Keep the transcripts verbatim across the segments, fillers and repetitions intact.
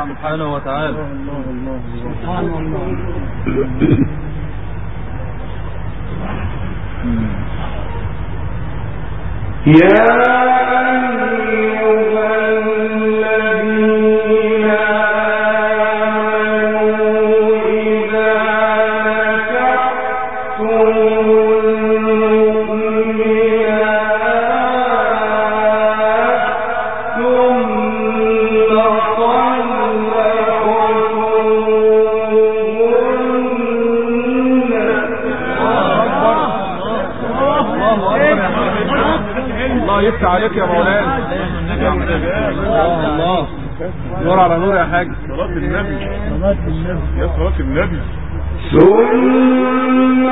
سبحانه وتعالى. سبحان الله. يا عليك يا مولانا. الله نور على نور يا حاج. صلاة النبي صلاة النبي يا صلاة النبي. ثم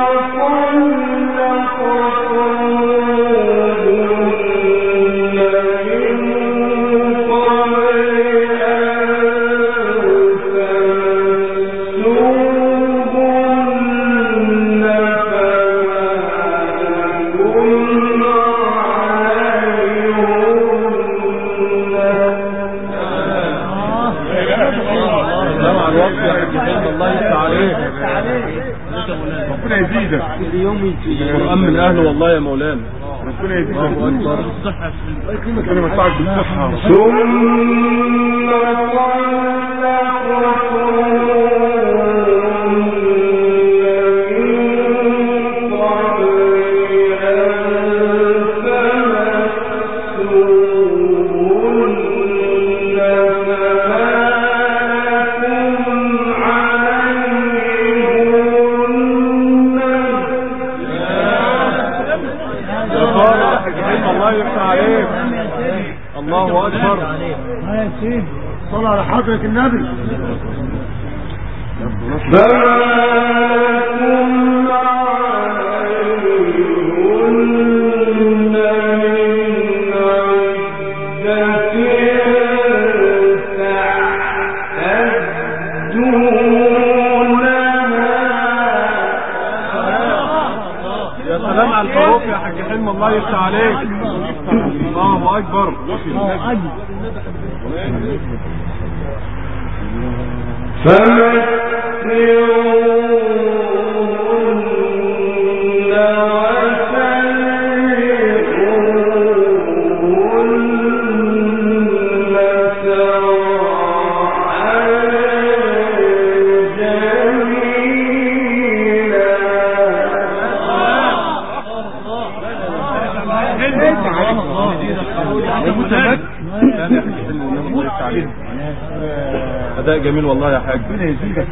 ربنا يزيدك. القرآن من أهله والله يا مولانا. ربنا يزيدك. الله أكبر. ربنا يمتعك بالصحة. ثم الله أكبر. يا سيدي صلى على حضرة النبي. يا سلام على الفاروق يا حاج حلم، الله يفتح عليك. الله أكبر. الله أكبر. أداء جميل والله يا حاج. ربنا يزيدك.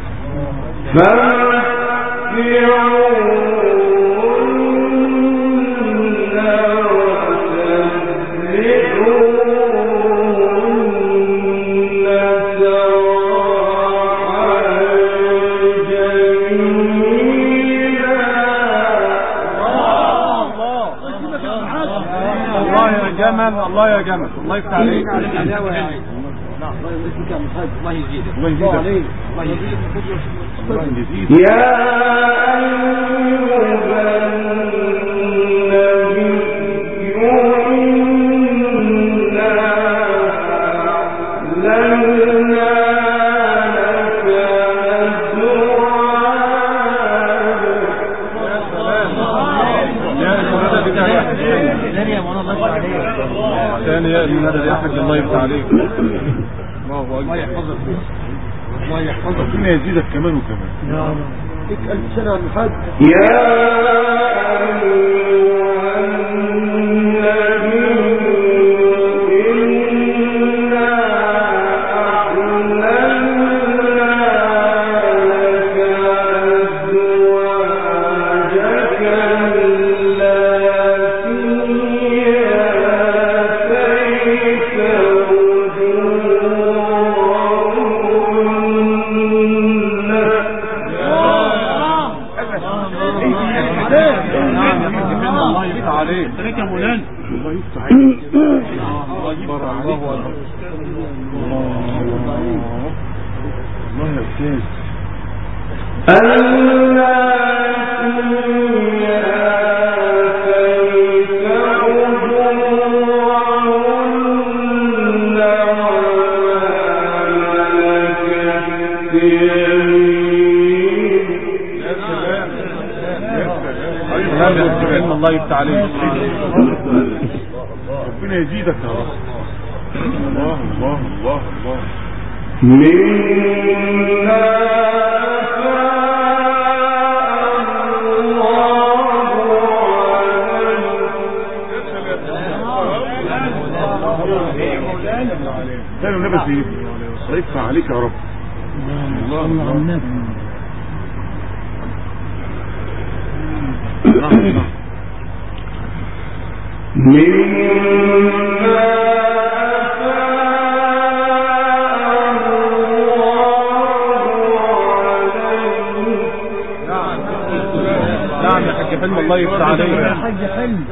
الله يا جمل، الله يا جمل، الله يفتح عليك. الله يزيدك الله يزيدك الله يزيدك. الله يزيدك. الله يزيدك. يا أيها ثاني المنادى يا حاج، الله يفتح عليك. الله أكبر. الله يحفظك الله يحفظك. ربنا يزيدك كمان وكمان. يا رب. لك ألف سنة من حد. يا علم الله يفتح عليك. ربنا يزيدك يا رب. الله الله الله الله. كانوا نبس ايه يفتح عليك يا رب. الله الله نعم يا حاج حلم الله يفتح عليك يا حاج حلم.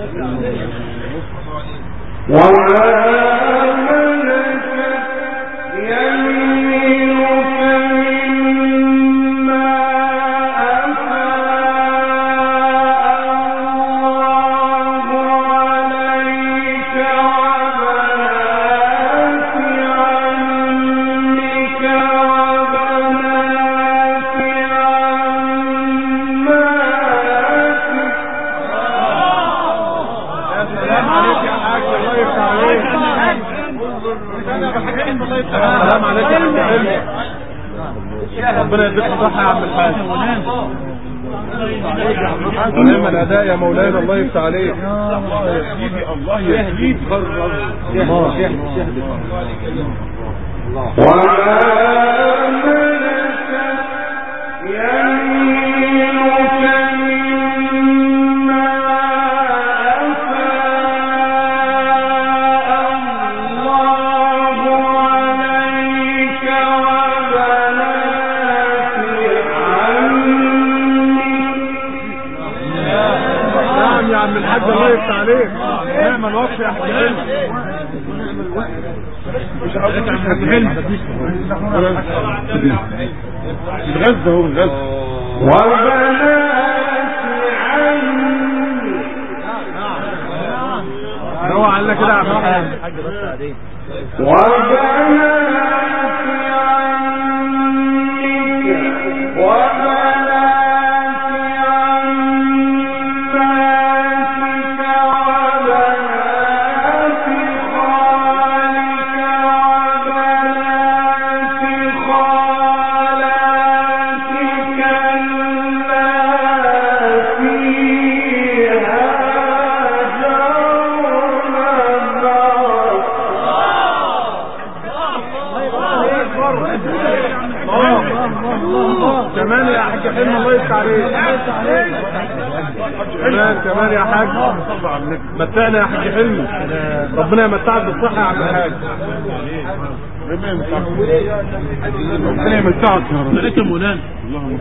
السلام عليك يا حاج حلم. ربنا يديك الصحة يا عم الحاج. ونعم الأداء يا مولانا الله يفتح عليك. الله يهديك الله يهديك. الله الله يفتح عليك. نعم الوقت يا حاج حلم. مش عاوز يا حاج حلم. الغزة هو الغزة. هو على كده يا عم الحاج. كمان يا حاج حلم الله يفتح عليك. كمان كمان يا حاج متعنا يا حاج حلم. ربنا يمتعك بالصحة يا عم الحاج. ربنا يمتعك ربنا يمتعك يا رب. عليك يا مولانا. اللهم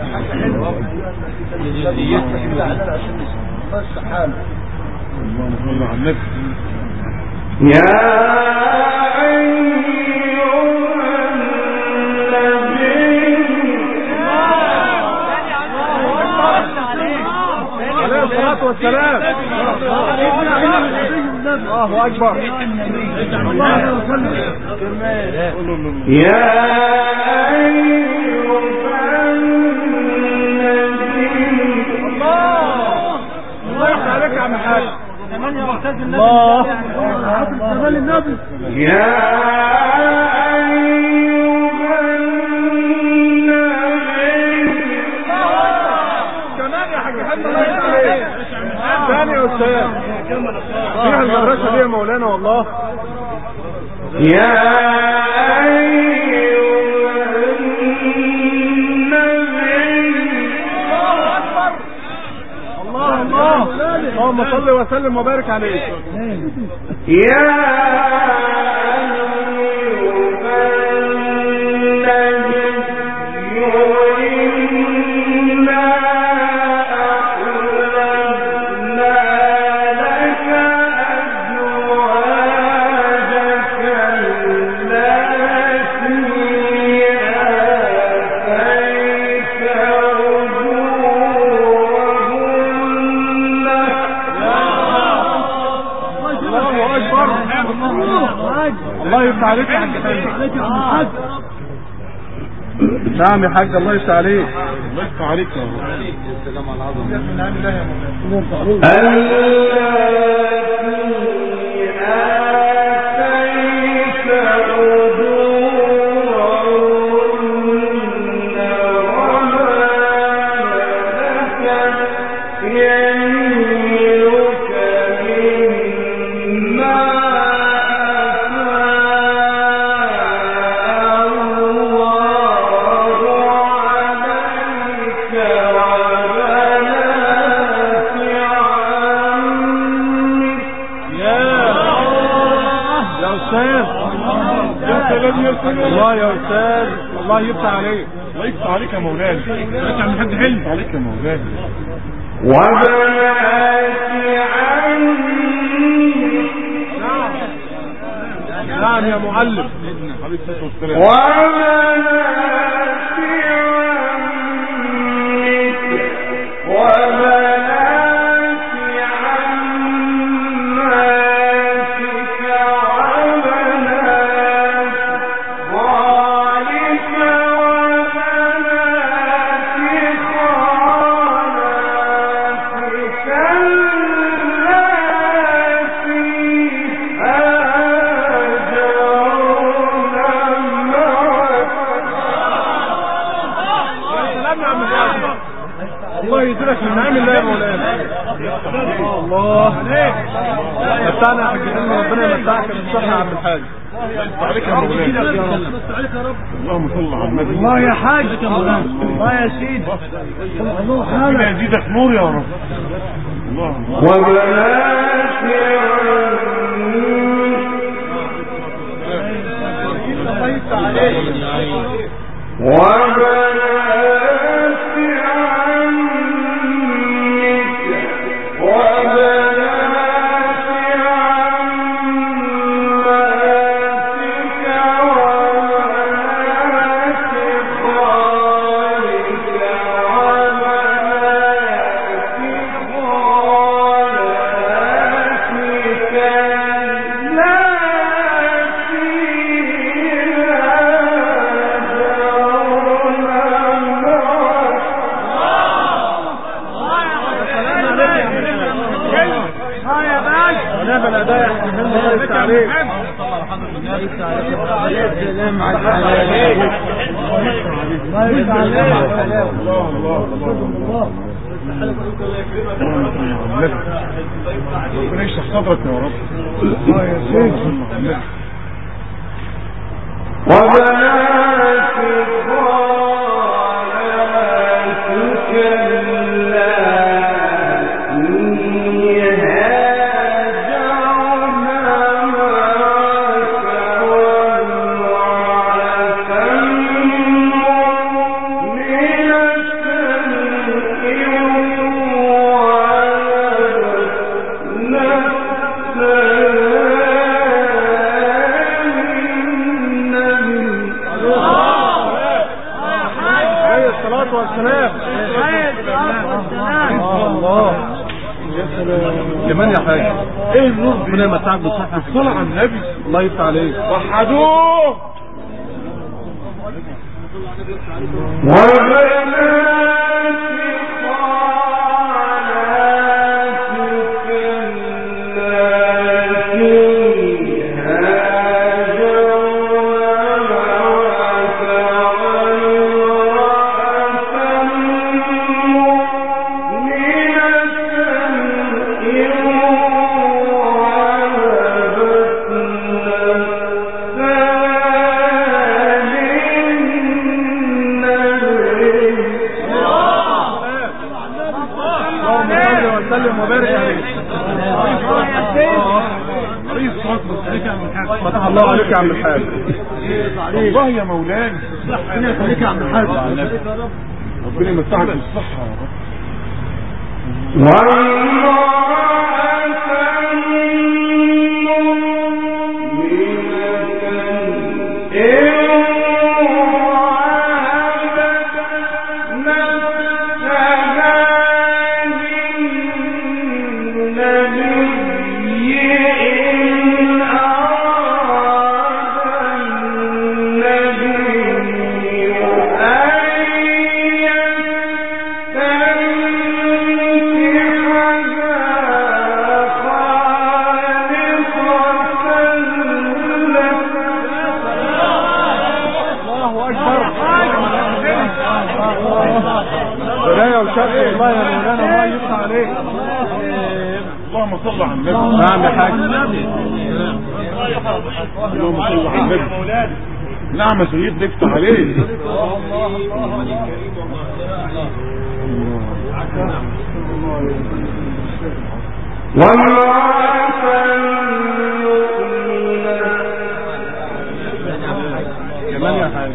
صل على النبي. يا الصلاة والسلام. الله أكبر. يا الله يفتح عليك يا عم الحاج. الله كمان النبي. يا ثاني أستاذ فيها المدرسة دي يا مولانا والله. يا الله الله اللهم صل وسلم وبارك عليك. يا الله يفتح عليك يا حاج حلم. نعم يا حاج، الله يفتح عليك. الله يفتح عليك يا رب. السلام على العظمة. الله يا استاذ، الله يفتح عليك. الله يفتح عليك يا مولانا. انت عم حد حلم عليك يا مولانا. وبنات عمي. نعم يا معلم. عليه الصلاة والسلام. وبنات عمك وبنات عماتك وبنات خالك وبنات خالاتك اللاتي الله يدرك من نعم الله يا مولانا. الله متعنا يا حاج حلمي، ربنا يمتعك بالصحة يا عم الحاج. عليك يا مولانا. اللهم صل على النبي. الله يا حاج يا مولانا. الله يا سيدي. ربنا يزيدك نور يا رب. الله. وبنات ربنا يشرح صدرك يا رب. الله يا سيدي. وبنات خالاتك اللاتي هاجرن معك وامرأة كمان يا حاج. ايه النور؟ ربنا يمتعك بالصحة. الصلاة على النبي. الله يفتح عليك. وحدوه. فتح الله عليك يا عم الحاج. الله يا مولانا. ربنا يخليك يا عم الحاج. ربنا يمتعك بالصحة يا رب. النبي الله اكبر. ولاية وشرق الله يا مولانا الله يفتح عليك. اللهم صل على النبي. نعم يا حاج. اللهم صل على النبي. نعم يا سيدنا افتح عليك. كمان يا حاج.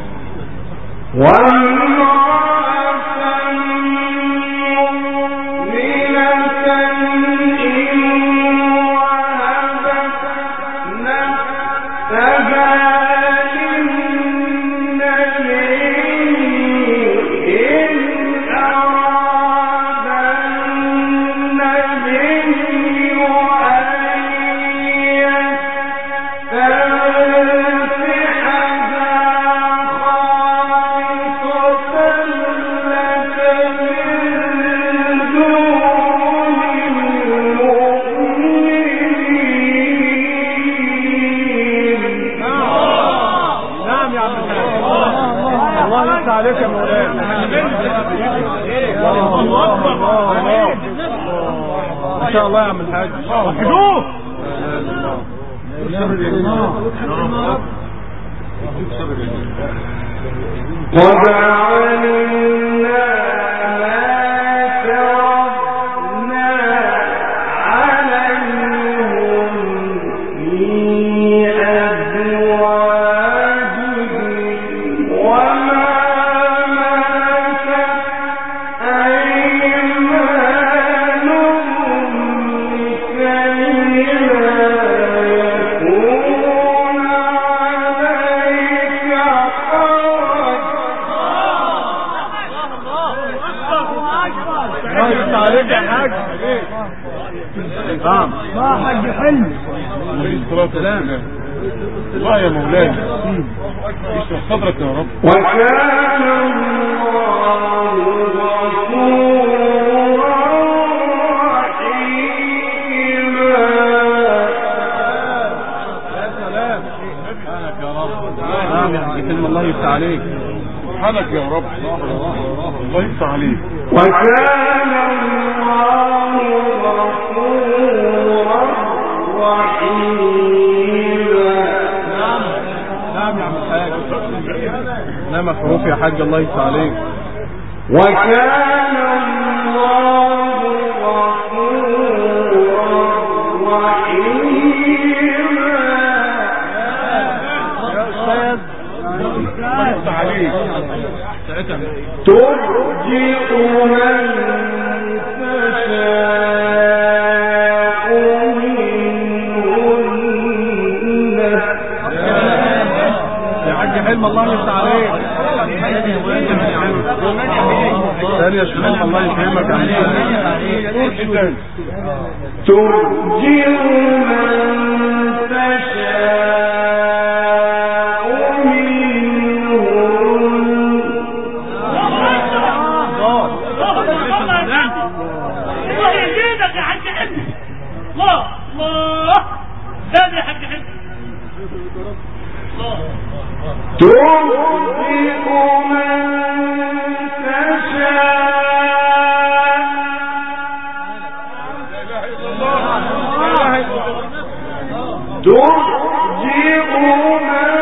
عليك يا مولانا. ما شاء الله يا عم الحاج. وحدوه عليك يا حاج. نعم ما حاج حلم. عليه الصلاة والسلام. الله يا مولاي اشرح صدرك يا رب. وكان الله غفورا رحيما. يا سلام. سبحانك يا رب. نعم يا حاج كلمة الله يفتح عليك. سبحانك يا رب. الله يفتح عليك. وكان الله غفورا رحيما. نعم نعم يا عم الحاج. نعم حروف يا حاج الله يفتح عليك. وكان الله غفورا رحيما. يا استاذ الله يفتح عليك. ترجئ من تشاء منهن. يا حاج حلم الله يفتح عليك. ثاني يا شباب الله يكرمك. ترجئ من تشاء الله الله ثاني يا حاج حلم. ترزق من تشاء. ترزق من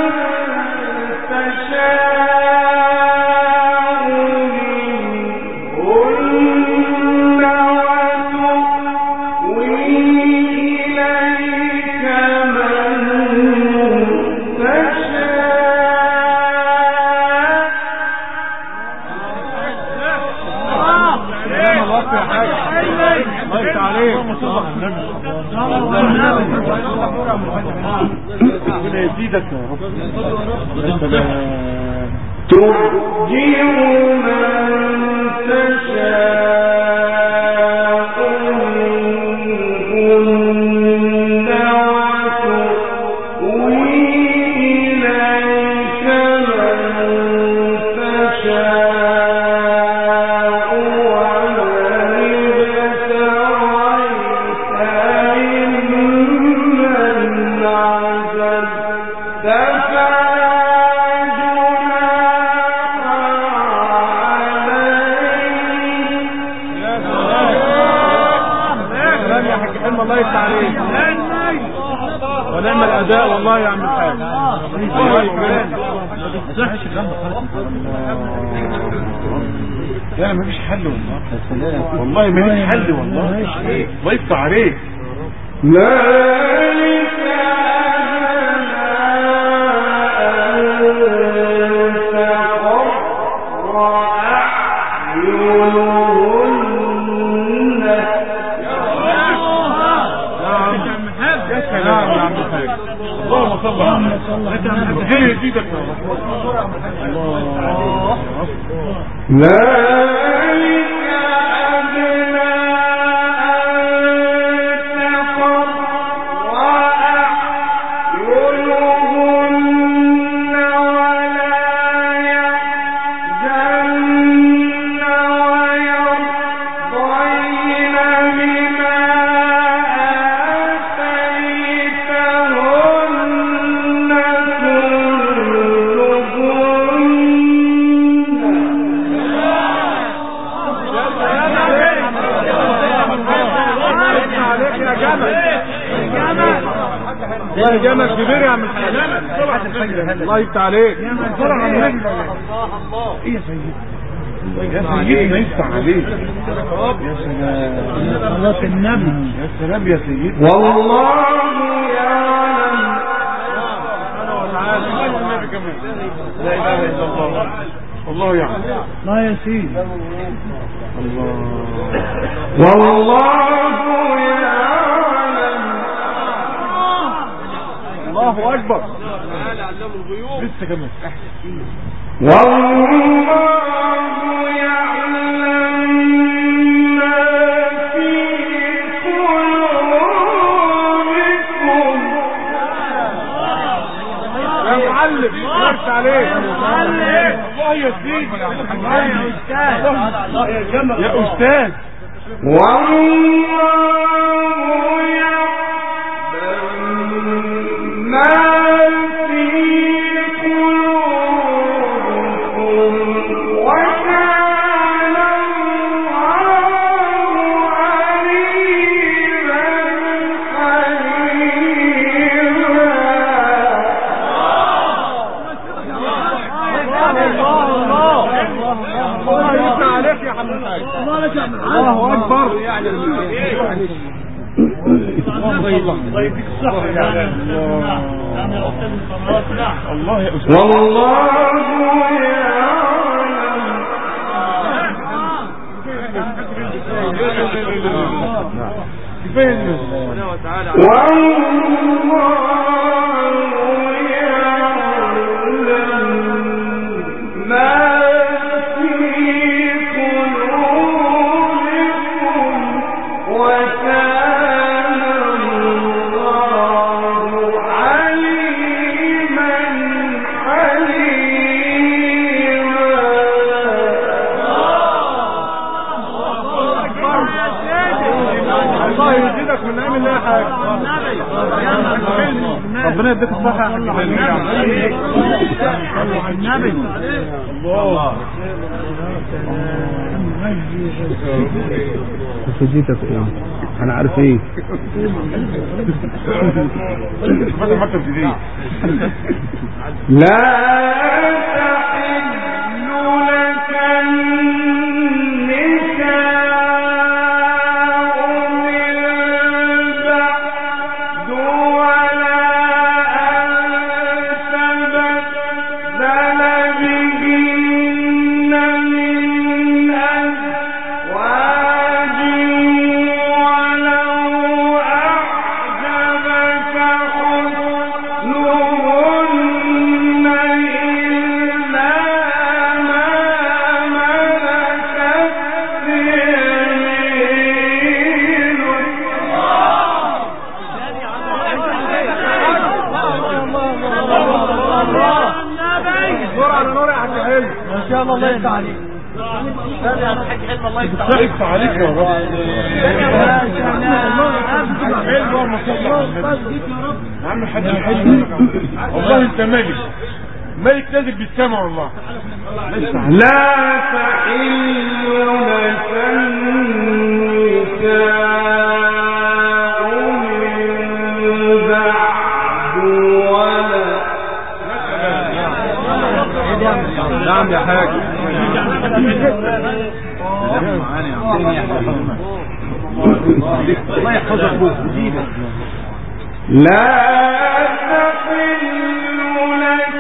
تشاء منهن وتؤوي إليك من ربنا يزيدك يا رب. ترجئ من تشاء منهن وتؤوي إليك من تشاء ومن ابتغيت ممن عزلت فدونك اداء والله يا عم الحاج. الله يكرمك. لا مفيش حل والله. والله مفيش حل والله. الله يفتح عليك. اللهم صل على محمد. ايه يزيدك جامد كبير يا عم الحاج. الله يفتح عليك. ايه يا سيدي يا سيدي ما يفتح عليك. يا سلام صلاة النبي. يا سلام يا سيدي. والله يعلم. لا اله الا الله. الله يعلم. لا يا سيدي. الله والله يعلم. الله اكبر. لسه كمان. والله يعلم ما في قلوبكم. يا معلم يفتح عليك. الله يا سيدي. يا أستاذ. يا استاذ. والله يعلم ما الله اكبر. الله يا استاذ. والله يعلم. كفايه. ربنا يديك الصحة يا النبي. الله سجيتك ايه انا عارف ايه ماذا ما تبتدي. لا تحل لك الله يفتح عليك. يا الحاج حلم الله يفتح عليك. يفتح عليك يا رب. اللهم صل على النبي. يا عم الحاج حلم والله انت ملك ملك نازل بالسماء والله. لا تحل لك النساء من بعد عم يا حاج. الله يحفظك ابوك وزيدك. لا تحل لك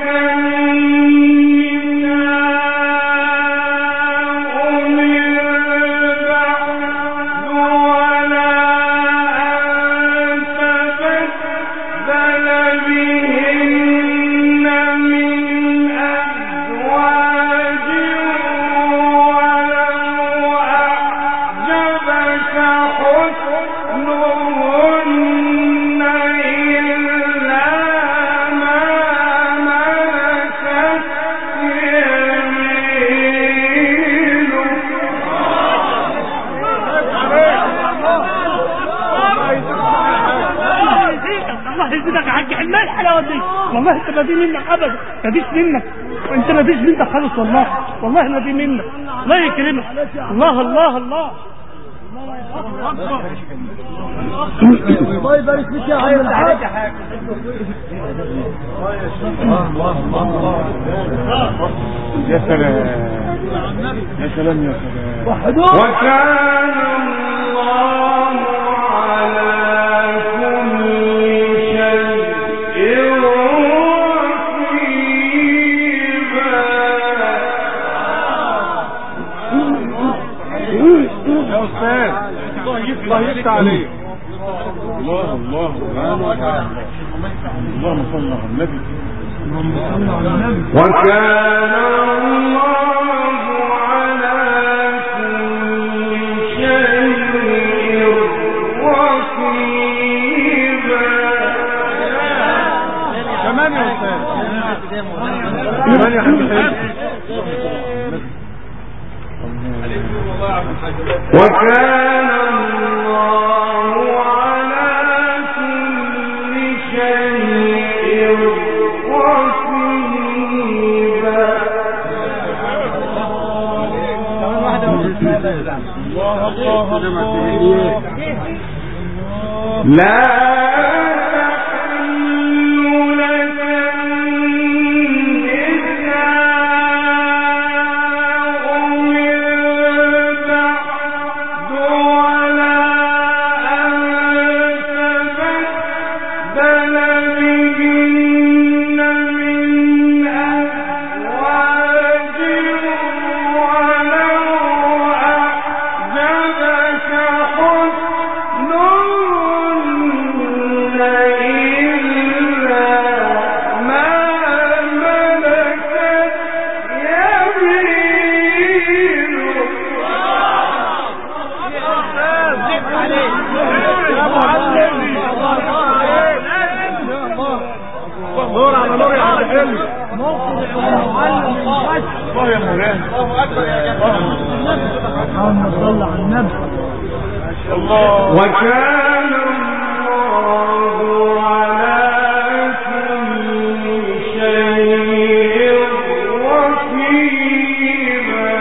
والله انت ما دي منك ابدا، ما ديش منك، انت ما ديش منك خالص والله، والله ما دي منك. الله يكرمك. الله الله الله الله يبارك فيك يا عم الحاج. يا سلام يا سلام يا سلام. وكان الله على كل شيء يا استاذ الله يفتح عليك. الله الله اللهم صل على النبي. وكان الله على كل شيء رقيبا. كمان يا استاذ كمان يا حبيبي. وكان الله على كل شيء رقيبا. الله الله الله. لا نور على نور يا عبد الحلم. الله يا مولانا. اللهم صل على النبي. الله. وكان الله على كل شيء رقيبا.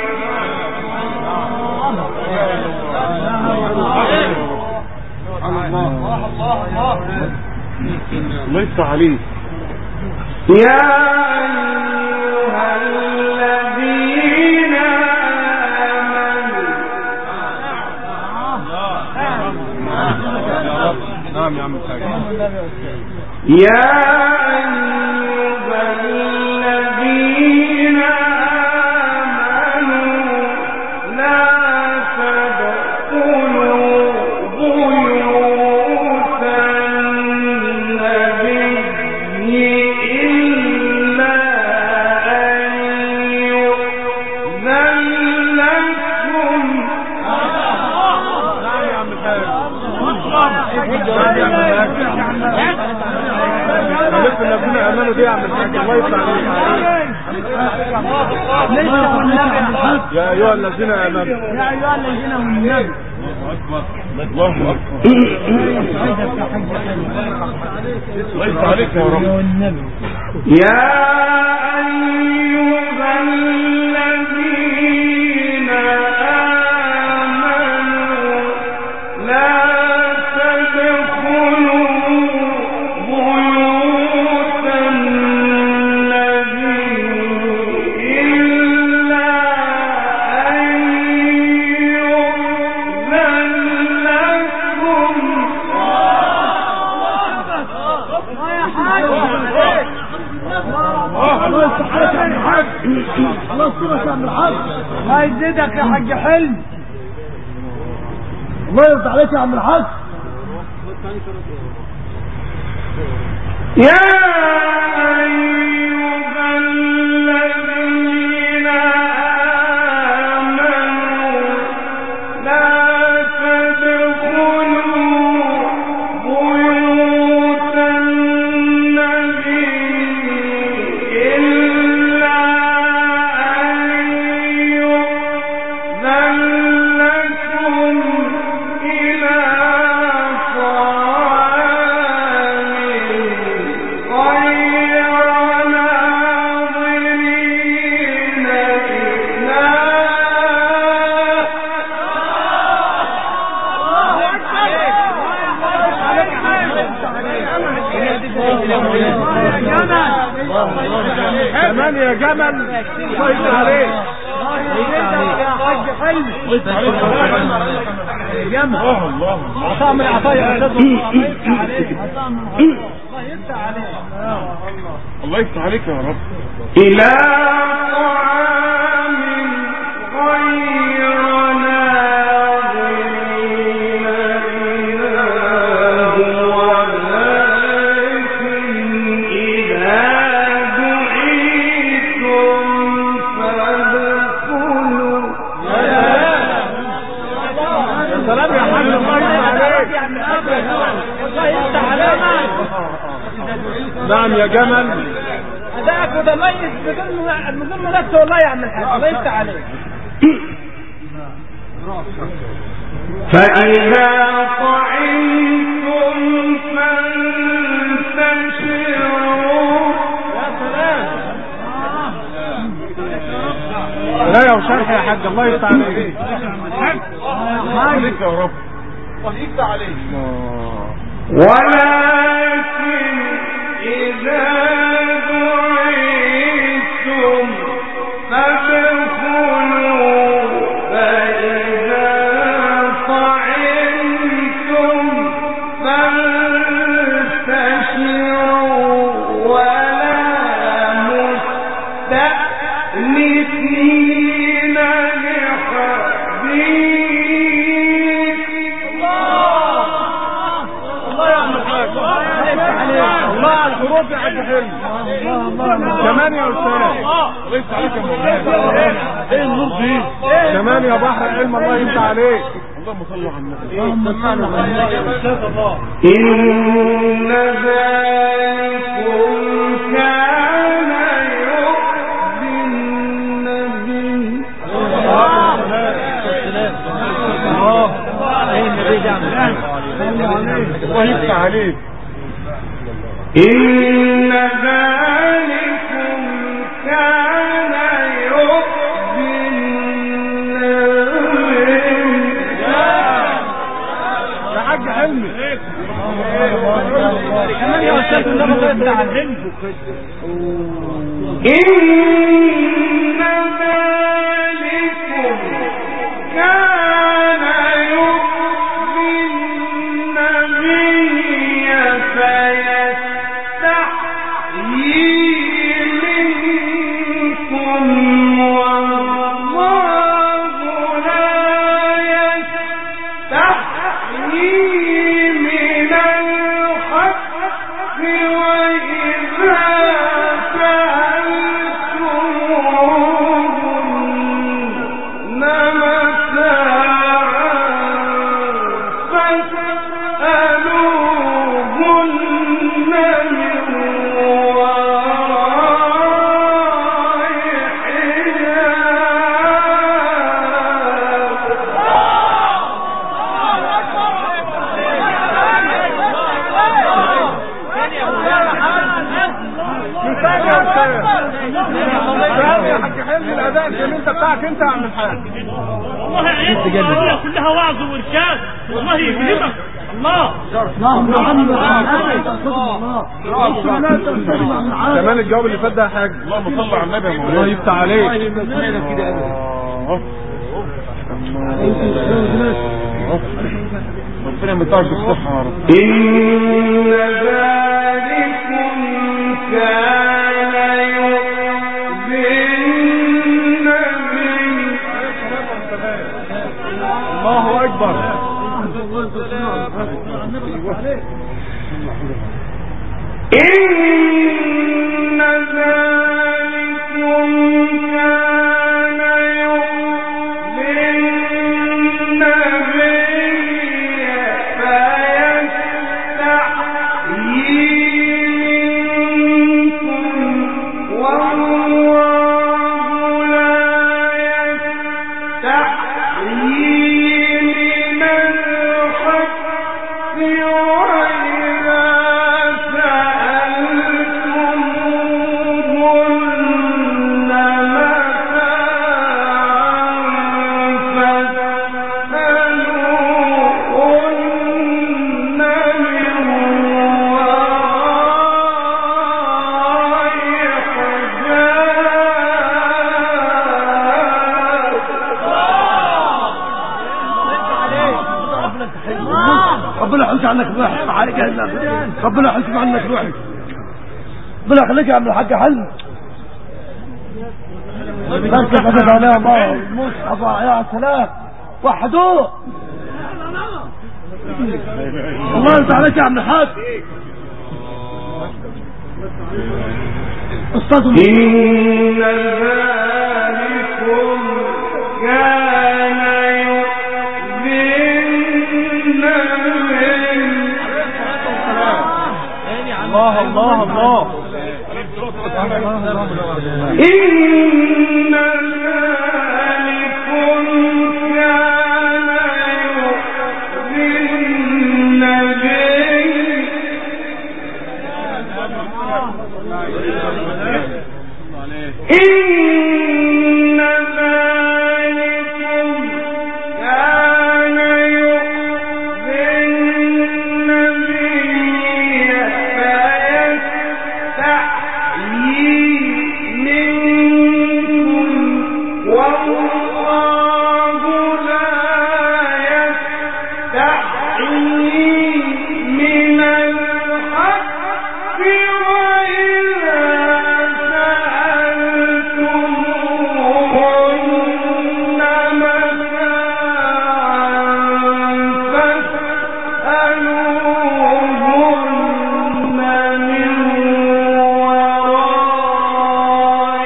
الله يفتح عليك. يا أيها الذين آمنوا. نعم يا عم الحاج. يا أيها الذين آمنوا لا تدخلوا بيوت النبي إلا أن يؤذن لكم. نعم يا عم الحاج. لسه الذين امنوا دي يا عم الحاج. الله يفتح عليك. يا ايها الذين امنوا. يا ايها الذين امنوا. الله اكبر. الله يفتح عليك يا رب. يا أيها الذين آمنوا لا تدخلوا بيوت النبي إلا يا عم الحاج. الله يزيدك يا حاج حلمي. الله يرضى عليك يا عم الحاج. يا أيها الذين آمنوا لا تدخلوا بيوت النبي إلا أن يؤذن لكم إلى كمان يا جمل. الله يفتح عليك. يا حاج حلمي. يا جمل. الله عطاء من العطايا يا استاذ. الله يفتح عليك. الله يفتح عليك يا رب. إلى طعام غير ناظرين إله ولكن إذا دعيتم فادخلوا. يا سلام يا حاج. الله يفتح عليك. الله يفتح عليك. نعم يا جمل. أداءك متميز بدون منافسة والله يا عم الحاج. الله يفتح عليك. فإذا طعمتم فانتشروا. يا سلام. لا يا وشرح يا حاج. الله يفتح عليك. عليك يا رب. الله يفتح عليك. ولكن إذا دعيتم فادخلوا فإذا طعمتم فانتشروا ولا مستأنسين لحديث. الله يا عم الحاج. الله على الحروف يا حاج حلمي. كمان يا استاذ. الله يفتح عليك يا مولانا. ايه النور دي؟ كمان يا بحر علم. الله يفتح عليك. اللهم صل على النبي. اللهم صل على الله. إن ذلكم كان يؤذي النبي. الله يفتح عليك. إن ذلكم كان يؤذي النبي. يا حاج حلمي. كمان يا أستاذ الله يفتح عليك. إن ذلكم كان يؤذي النبي فيستحيي منكم والله لا يستحيي من الحق وإذا سألتموهن متاعا فاسألوهن من وراء يا حاج حلمي الاداء الجميل بتاعك انت يا عم الحاج. والله عيشت الدنيا كلها وعظ وارشاد. والله يكرمك. الله. كمان الجواب اللي فات ده يا حاج. اللهم صل على النبي يا مولانا. الله يفتح عليك. ربنا يمتعك بالصحة يا رب. إن ذلكم كان يؤذي النبي إن ذلكم كان يؤذي النبي فيستحيي منكم والله لا يستحيي من الحق وإذا ربنا يحوش عنك روحك عليك يا ربنا يحوش عنك روحك ربنا يخليك يا عم الحاج حل بس فتت عليها الله المصحف يا سلام وحدوه الله يرضى عليك يا عم الحاج استاذ إن ذلكم كان الله الله الله إن ذلكم كان يؤذي النبي إن ذلكم كان يؤذي النبي فيستحيي منكم والله لا يستحيي من الحق وإذا سألتموهن متاعا فاسألوهن من وراء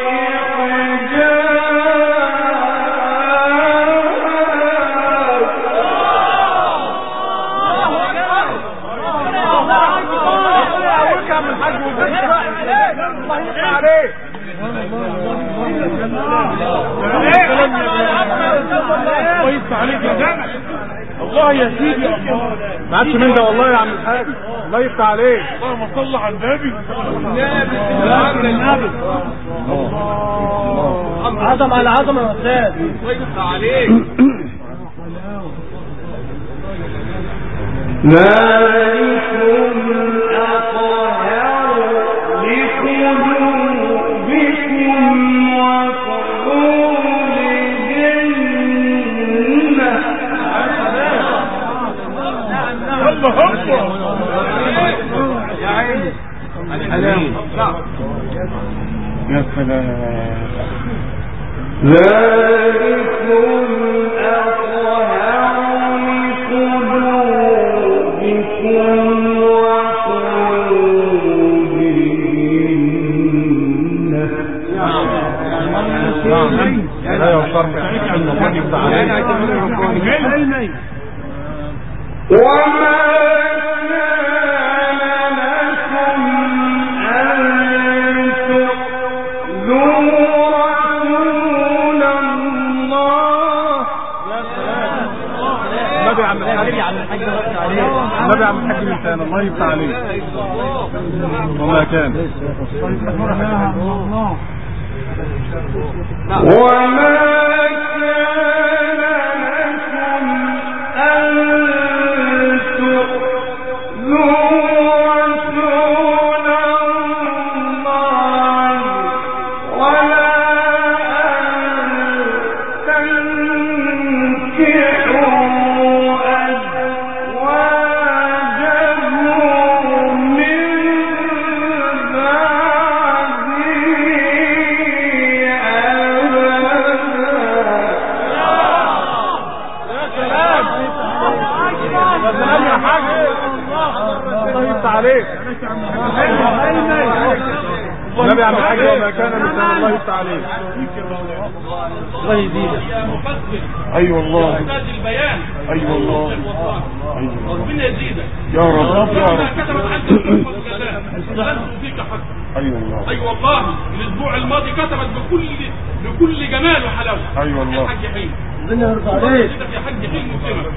كويس عليك يا جماعه الله يا سيدي الله ما عادش من ده والله يا عم الحاج الله يفتح عليك اللهم صل على النبي النبي عظم على عظمه يا استاذ الله يفتح عليك ذلكم أطهر لقلوبكم وقلوبهن الله اكبر يا عيني الحلاوه يا سلام ذلكم أطهر لقلوبكم وقلوبهن لا يوصرك الله يفتح عليك وما كان لكم أن تؤذوا رسول الله النبي عم الحاج النبي عم الحاج لسان الله يفتح عليك والله كان وما كان لكم أن تؤذوا رسول الله ولا أن تنكحوا أزواجه من بعده أبدا ما كان لسان الله يفتح عليه. الله يزيدك. اي والله. البيان. اي والله. ربنا يزيدك. يا رب يا رب. كتبت عنك الجزاء فيك حق. اي والله. اي والله. الاسبوع الماضي كتبت بكل بكل جمال وحلاوه. اي والله. يا حاج حلمي. ربنا يرضى عليك يا حاج حلمي مسلمك.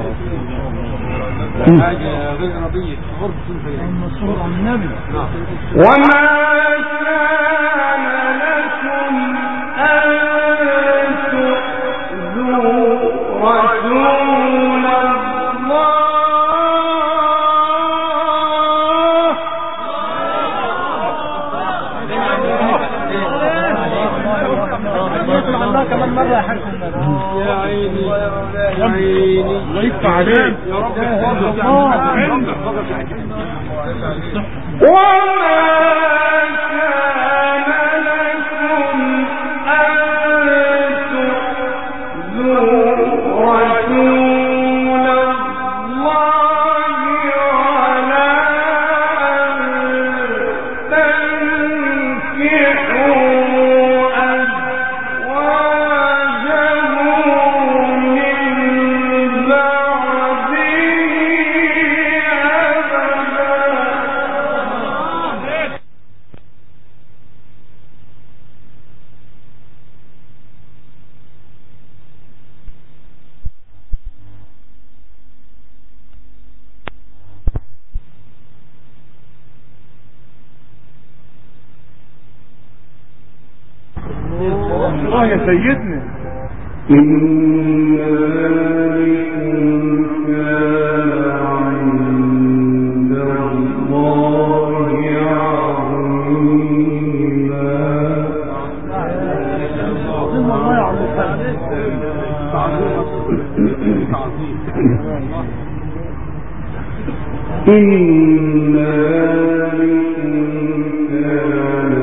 حاجه غير ربيه المنصور عن النبي. وما كان لكم أن تؤذوا رسول الله الله كمان مرة يا حاج يا عيني يا عيني الله يفتح عليك وما كان لكم أن تؤذوا رسول الله ولا أن تنكحوا الله يا سيدنا. إن ذلكم كان عند الله عظيما. إن ذلكم كان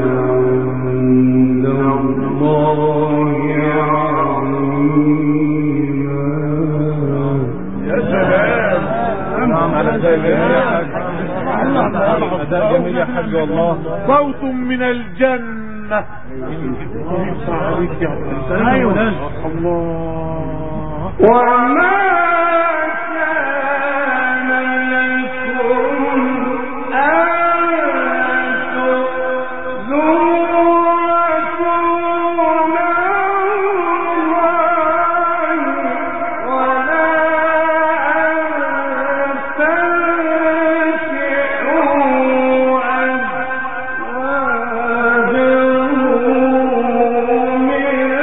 عند الله ده جميل يا حاج والله. صوت من الجنة. ايوه الله. وما كان لكم أن تؤذوا رسول الله ولا أن تنكحوا أزواجه من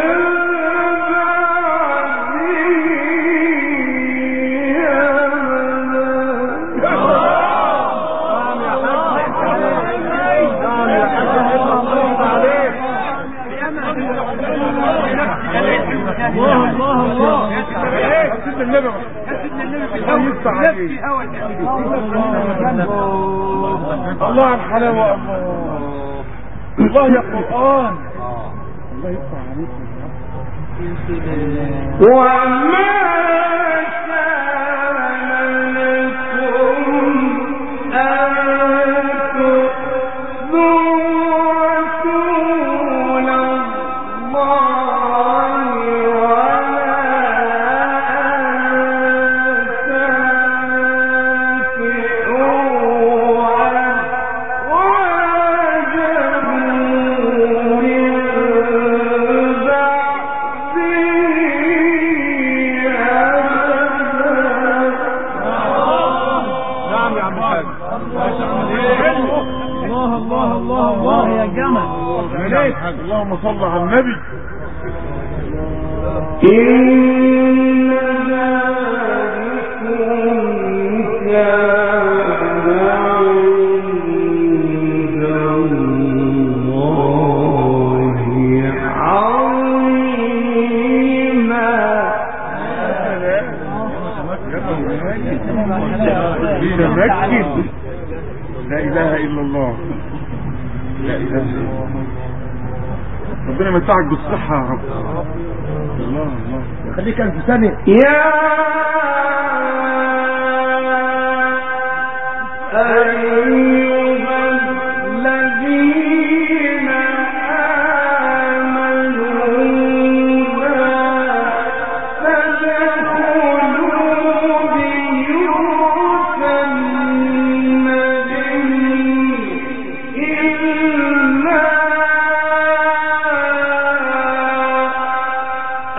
الله على الحلاوة. الله الله يا قرآن. الله يفتح عليك. وما كان لكم أن تؤذوا رسول الله ولا اللهم صل على النبي. إن ذلكم كان عند الله عظيما. متمكن. لا إله إلا الله. لا إله إلا الله. ربنا يمتعك بالصحة يا رب. الله الله خليك ألف سنة. يا أيها الذين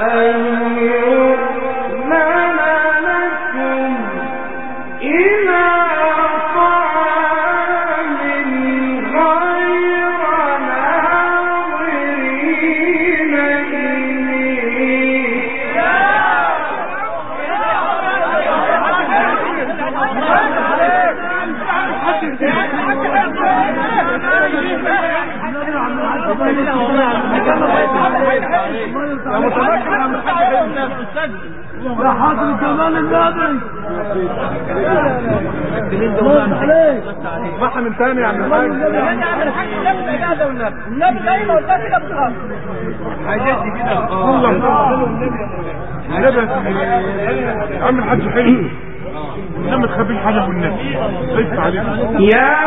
يا حاضر جمال النبي اسمعها من تاني يا عم الحاج. يا عم الحاج النبي اجازه والنبي النبي زي ما قلت كده بتغلط حاجاتي كده والله النبي يا عم الحاج حلو انما ما تخبيش حاجه والنبي خايف عليك يا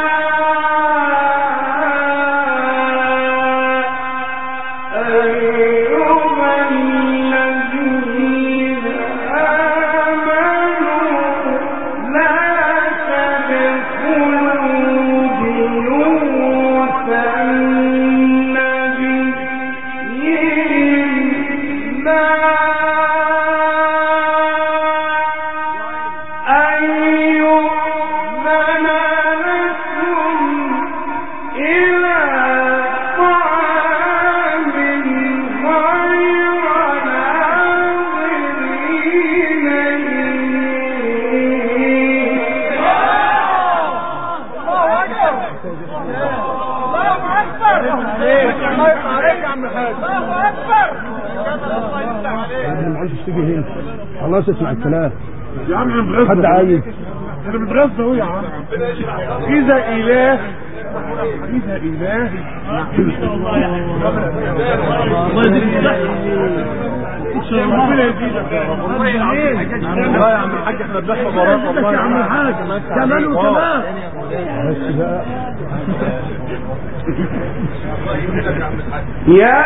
خلاص اسمع الكلام يا عم انا متغذى حد عايز انا متغذى اهو يا عم اذا اله اذا اله ربنا يزيدك والله يا عم الحاج احنا بنحفظ وراك والله يا عم الحاج كمان وكمان بس بقى يا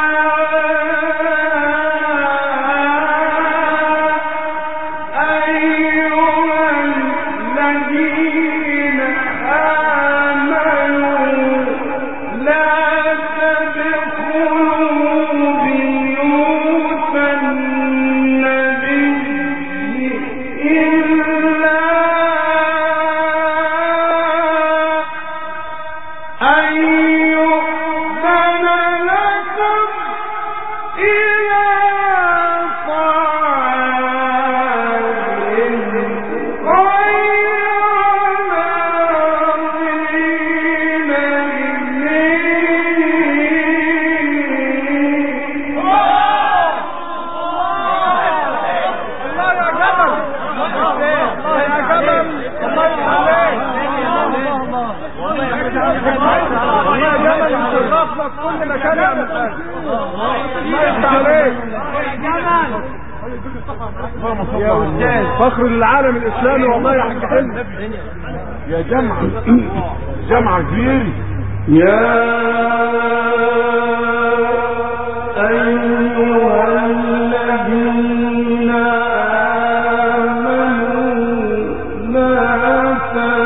فخر للعالم الاسلامي والله يا حاج حلو يا جمعه جمعه كبير يا أيها الذين آمنوا لا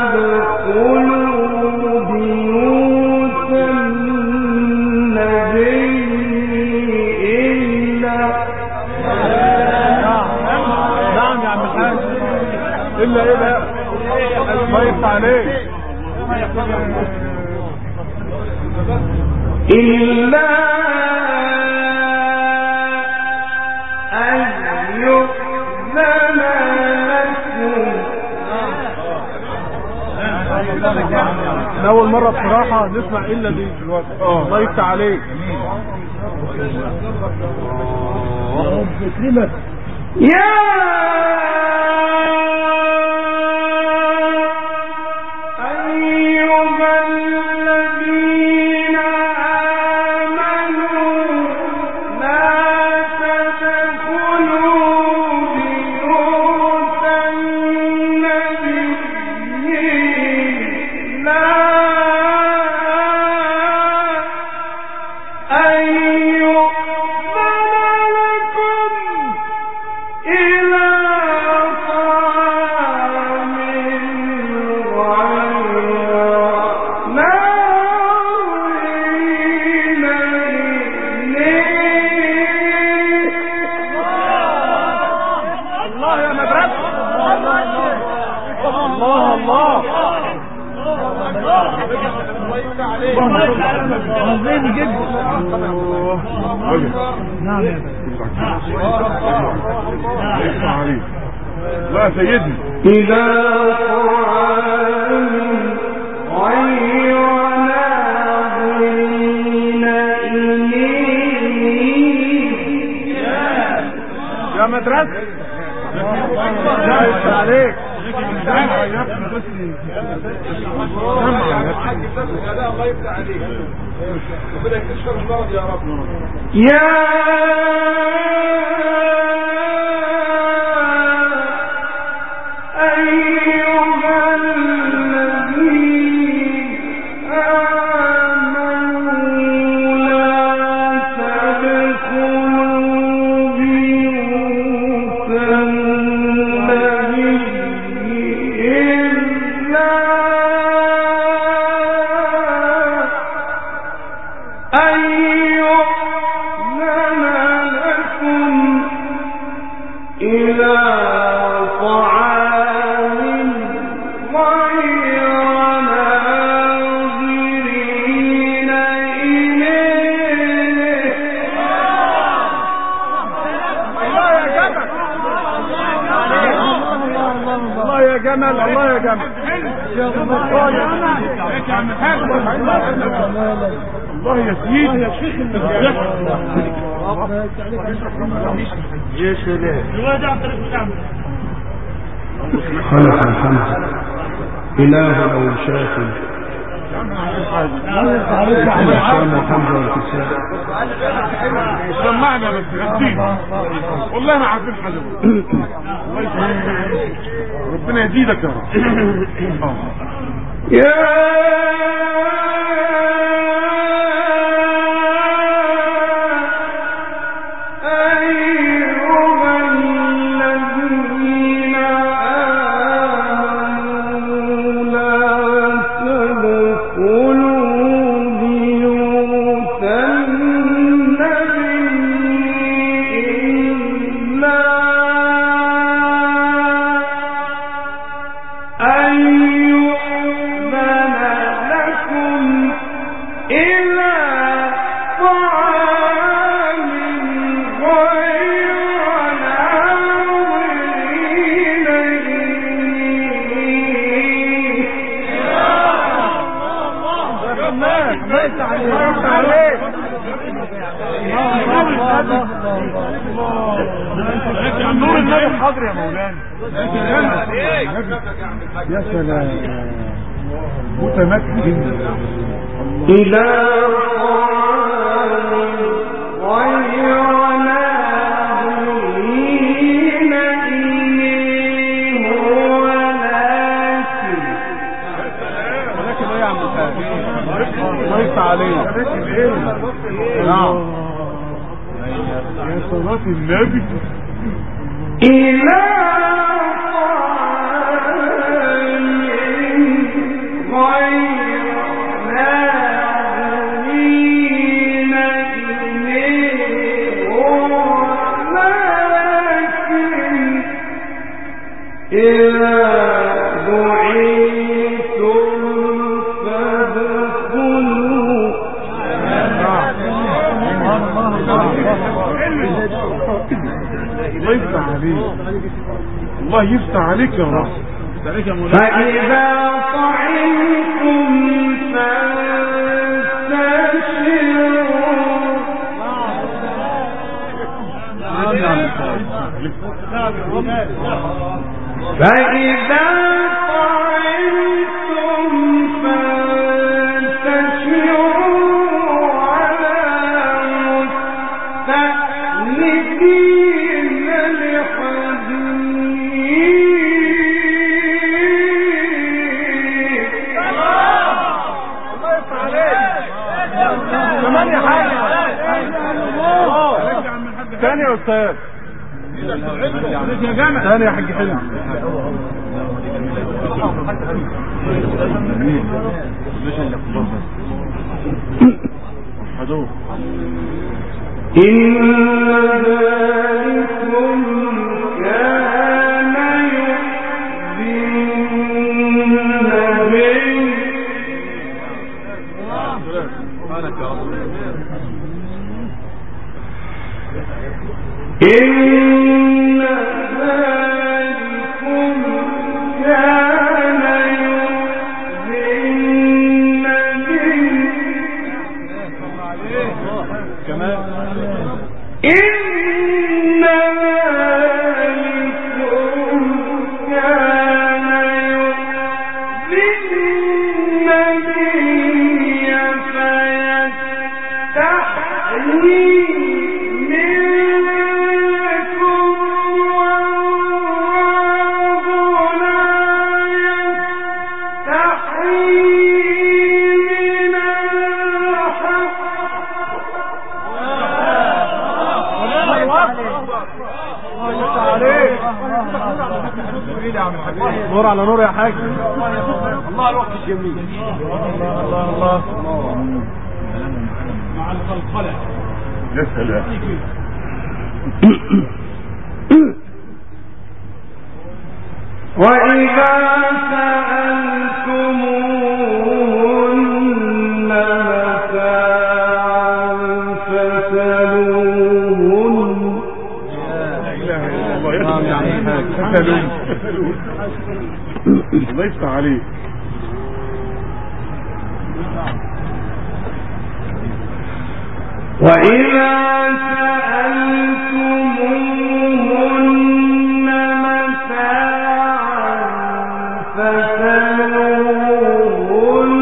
تدخلوا بيوت النبي إلا نعم يا عم الحاج الا ايه بقى الله يفتح عليك إلا أن يؤذن لكم اول مرة بصراحة نسمع الا دي دلوقتي الله يفتح عليك يا إلى اسمع عليه لا يا سيدي إلى طعام غير ناظرين إليه يا مدرسة لا عليك يا أيها الذين آمنوا لا تدخلوا بيوت النبي إلا أن يؤذن لكم إلى طعام غير ناظرين إليه. الله يا جمل الله يا جمل الله يا سيدي يا شيخ يا سلام الواد عبد الرحمن خلق الحمد إله أو شافي الشام الحمد والكساء سمعنا بس غدين والله ما عارفين حاجه ربنا يزيدك يا رب يا نور النبي حاضر يا مولانا يا سلام متمكن إلى طعام غير ناظرين إليه ولكن ولكن ايه يا عم الحاج الله يفتح عليك نعم يا صلاة النبي إلى طعام غير ناظرين إليه ولكن إذا دعيتم فادخلوا. الله يفتح عليك الله يفتح عليك يا رب فإذا طعمتم فانتشروا فإذا طعمتم فانتشروا على مستأنسين لحديث. كمان يا حاج ثاني يا استاذ ثاني يا حاج حلمي إن ذلكم كان يؤذي النبي إن ذلكم كان يؤذي النبي إن ذلكم كان يؤذي النبي فيستحيي نور على نور يا حاج. الله الوقت الجميل. الله الله الله مع القلقلة. يا سلام. وإذا سألتموهن متاعا فاسألوهن. لا إله إلا الله. يا سلام. الله يفتح عليك. وإذا سألتموهن متاعا فاسألوهن.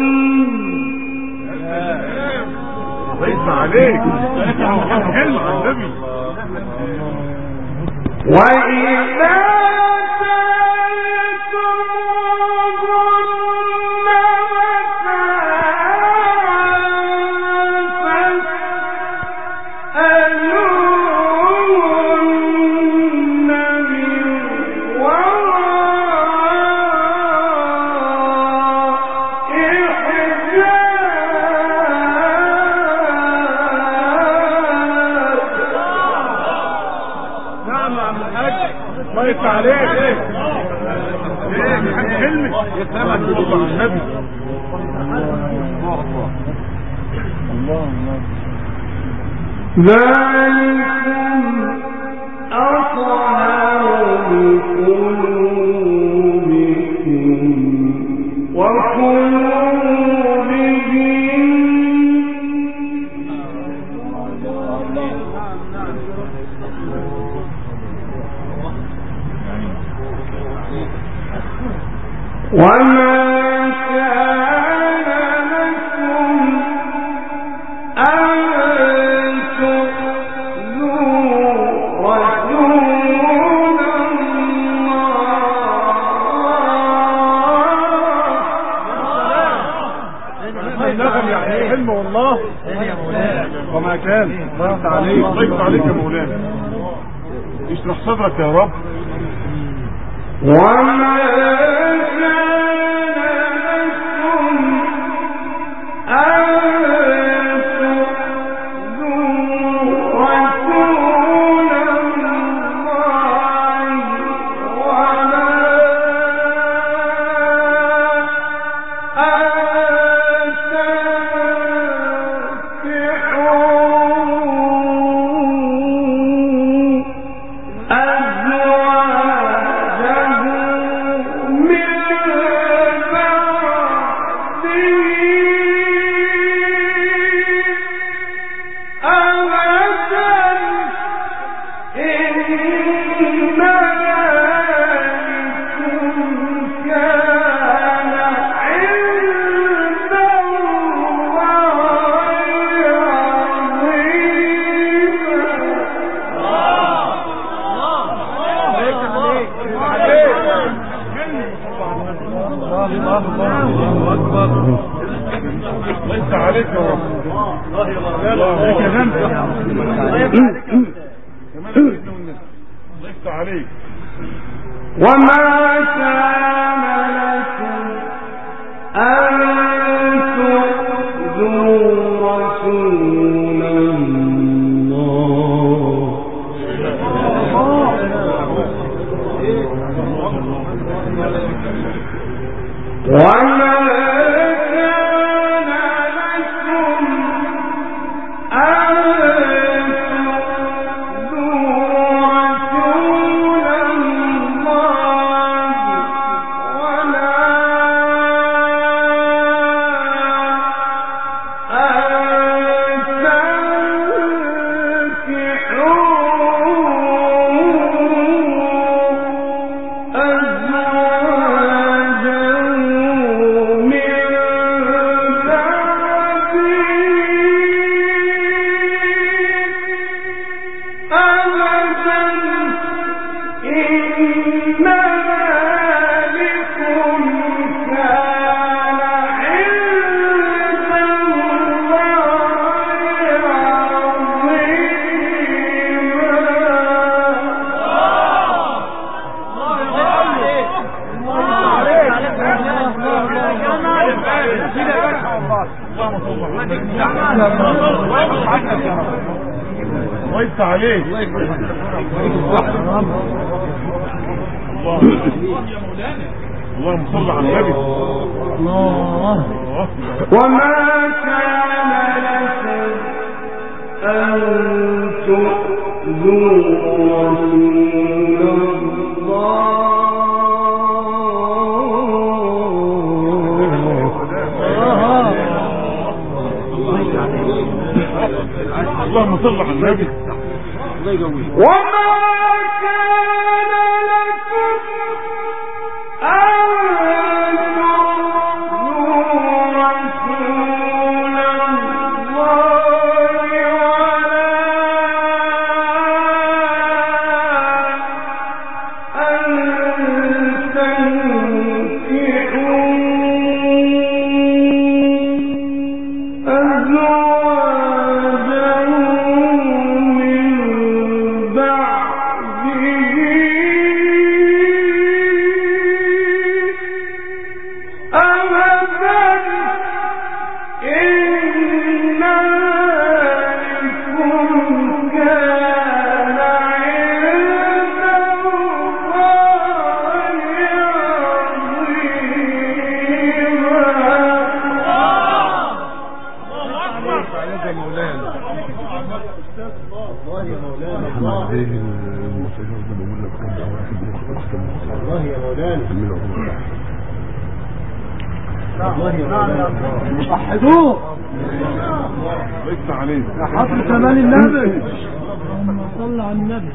الله يفتح عليك. حلو على النبي. وإذا الله يفتح عليك. ايه كلمة يا سلام على النبي. الله الله. ذلكم أطهر لقلوبكم وقلوبهم. وما كان لكم أن تؤذوا رسول الله. النغم يعني حلم والله. وما كان. الله يفتح عليك. الله يفتح عليك يا مولانا. اشرح صدرك يا رب. وما كان لكم أن تؤذوا رسول الله ولا أن ليس عليك يا رب. ليس عليك. وما كان لكم أن تؤذوا رسول الله وما كان لكم أن وانت عليك اللهم صل على النبي. الله وما كان لكم أن تؤذوا رسول الله اللهم صل على النبي. وما كان لكم أن وحدوه لسه عليك يا حضر كمال النبي. اللهم صل على النبي.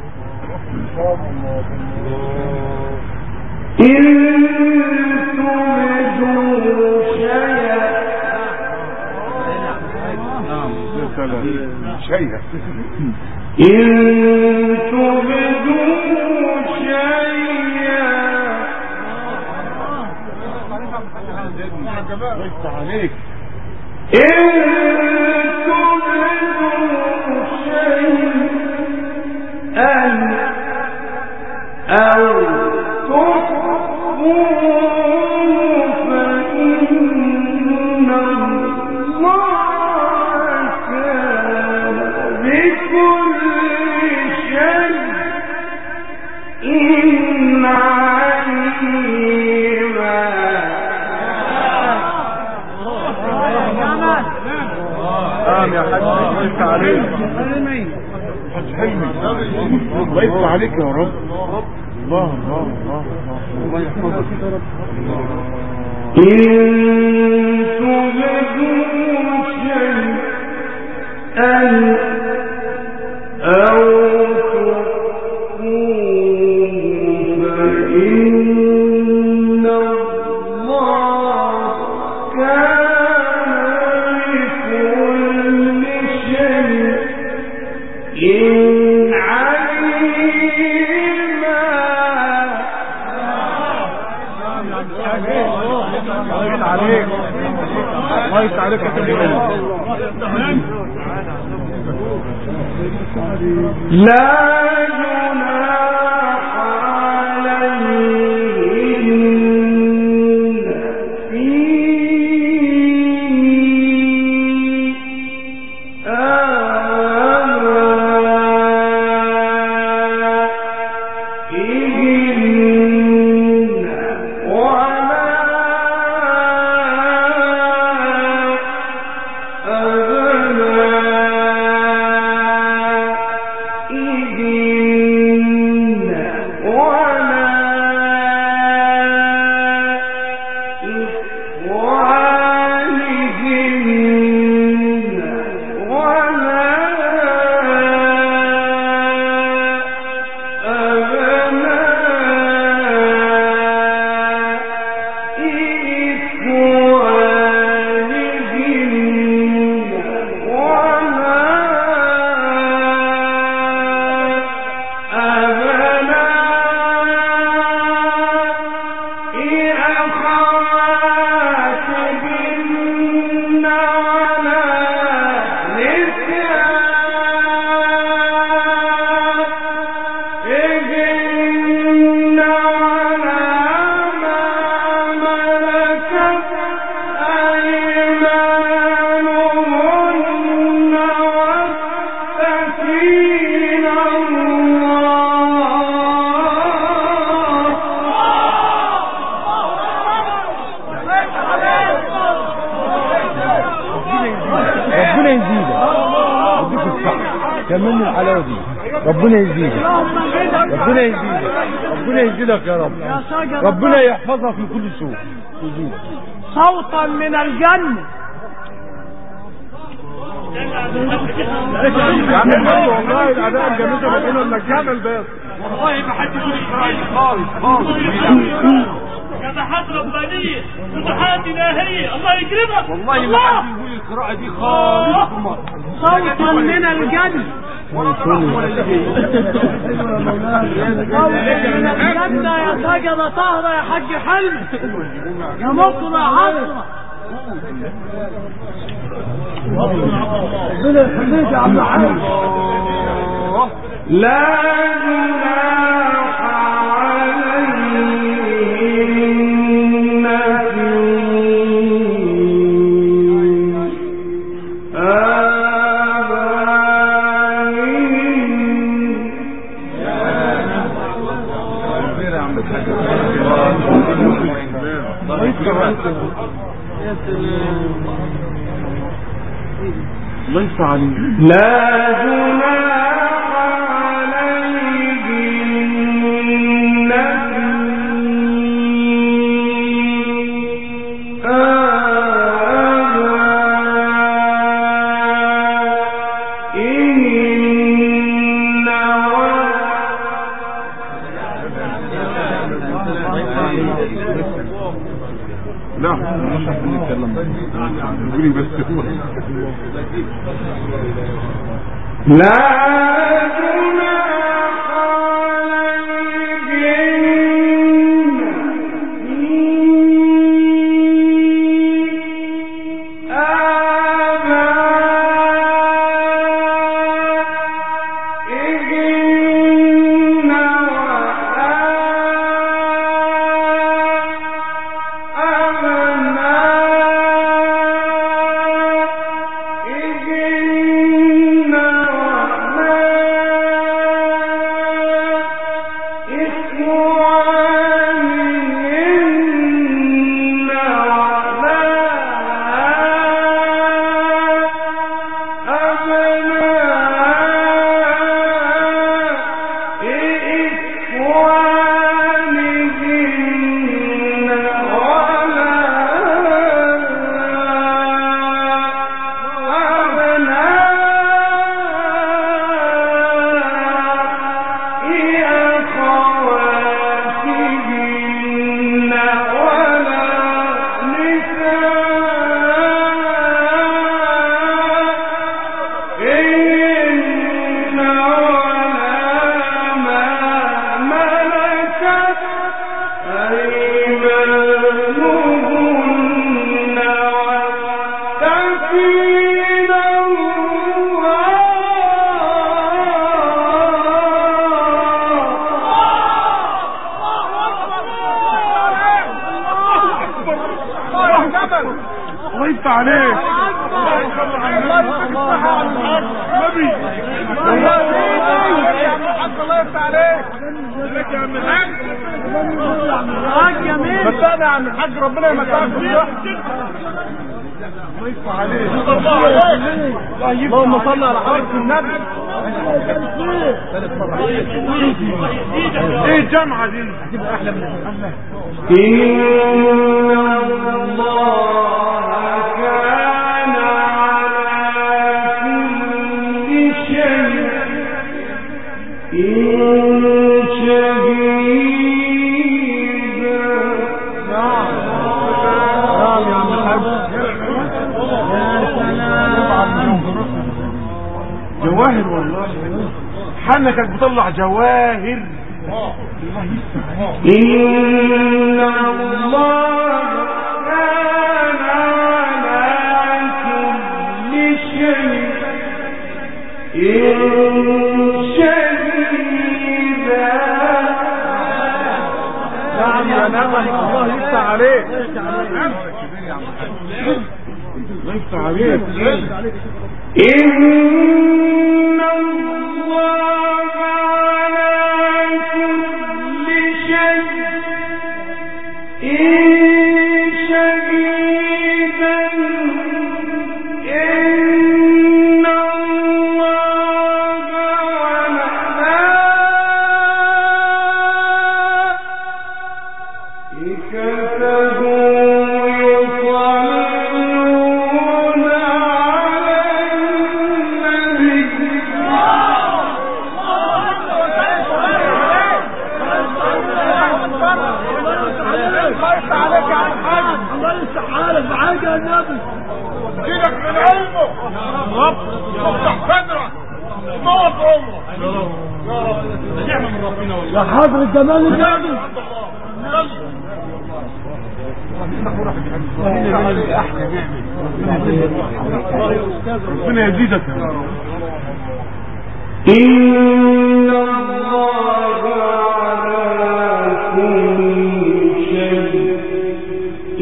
إن تبدوا شيئا شيئا إن تبدوا شيئا لسه عليك إن تبدوا شيئا أو تخفوه فإن الله كان بكل شيء عليما. نعم يا حاج لسه عليك. حاج حلمي الله يفتح عليك يا رب. الله الله الله الله يحفظك. إن تبدوا شيئا أو تخفوه فإن الله كان بكل شيء عليما. الله عليك. الله عليك يا حبيبي. لا جناح عليهن في آبائهن ولا أبنائهن ربنا يزيدك ربنا يزيدك ربنا يزيدك يا رب ربنا يحفظك من كل سوء يزيدك صوتا من الجنة يا عم الحمد والله الاداء الجميل ده بيقولوا انك جمل بس والله ما حد يقول لي خالص خالص فتحات ربانية فتحات إلهية الله يكرمك والله ما حد يقول القراءة دي خالص صوتا من الجنة صوتا من الجنة يا سجدة طهرة يا حاج حلمي يا مصر يا عصرة ربنا يخليك يا عم حلمي لا جناح الله يفتح عليك لا جناح عليهن لا مش عارفين نتكلم قولي بس هو لا جناح عليهن آبائهن الله يفتح عليك نبي الله يفتح عليك لك يا عم الحاج حاج جميل متانا يا عم الحاج ربنا يمتعك بالصحة الله يفتح عليك اللهم صل على حضرة النبي ايه الجامعة دي هتبقى احلى من الحملة إن الله كان على كل شيء شهيدا. نعم نعم يا عم الحاج جواهر والله حنكك بتطلع جواهر إن الله كان على كل شيء شهيدا. نعم يا نعم الله يفتح عليك الله يفتح عليك إن الله على كل شيء شهيدا. إن الله نعمة من ربنا والله. يا حضرة جمال النبي ربنا يزيدك. إن الله على كل شيء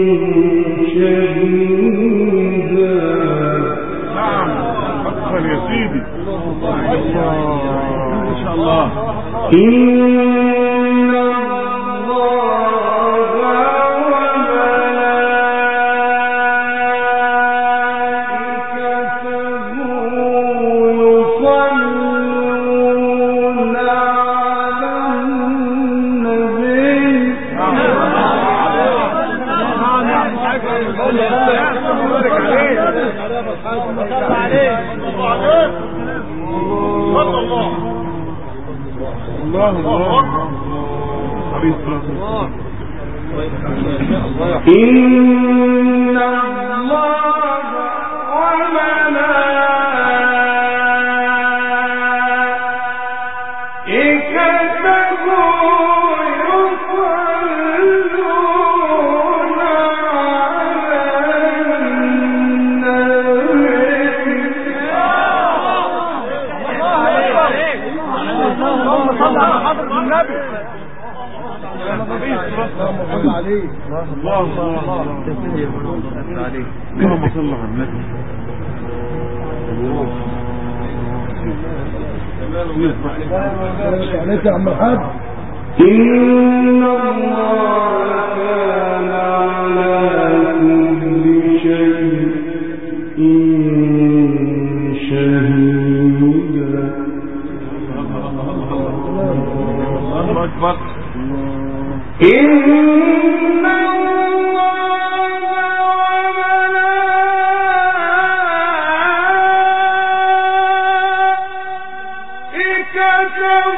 شهيدا. نعم حقا يا سيدي. ما شاء الله. إن الله الله الله عليه الصلاة والسلام. إن الله وملائكته يصلون على النبي. اللهم صل على حضرة النبي. الله عليه. الله الله عليه. اللهم صل على النبي. عليك يا عم الحاج. إن الله كان على كل شيء شهيدا. الله أكبر. إن الله وملائكته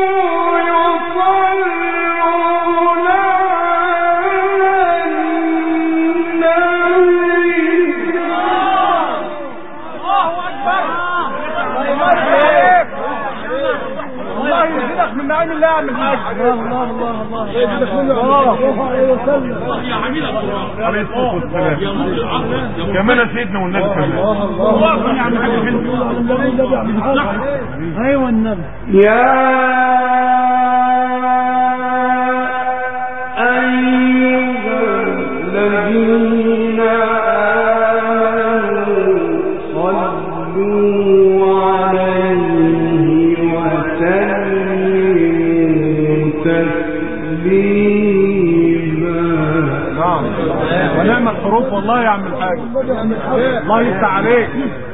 يصلون على النبي. الله أكبر. الله يزيدك من نعيم الله يا عم الحاج. الله الله الله الله يزيدك منه الله عليه وسلم. يا عميل القرآن. عليه الصلاة والسلام. يا نور العقل. كمان سيدنا والنبي كمان. الله الله يا عم الحاج. النبي النبي يا عم الحاج. ايوه النبي. يا أيها الذين آمنوا صلوا عليه وسلموا تسليما. نعم ونعم الحروف والله يا عم الحاج. الله يفتح عليك.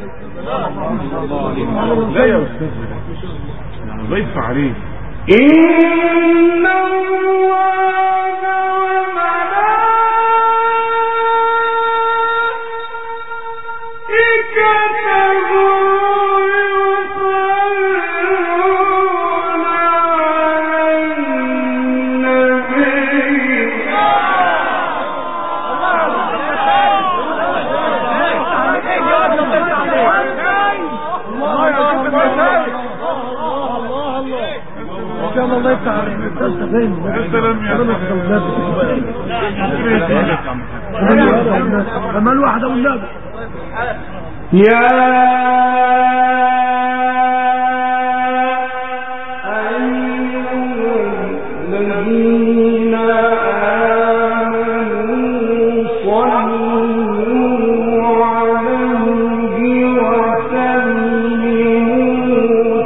لا يا أستاذ يعني ضيف عليه. إن الله وملائكته يصلون على النبي. كان الله يفتح عليك. انت فين؟ السلام يا كمان واحدة والنبي. يا أيها الذين آمنوا صلوا عليه وسلموا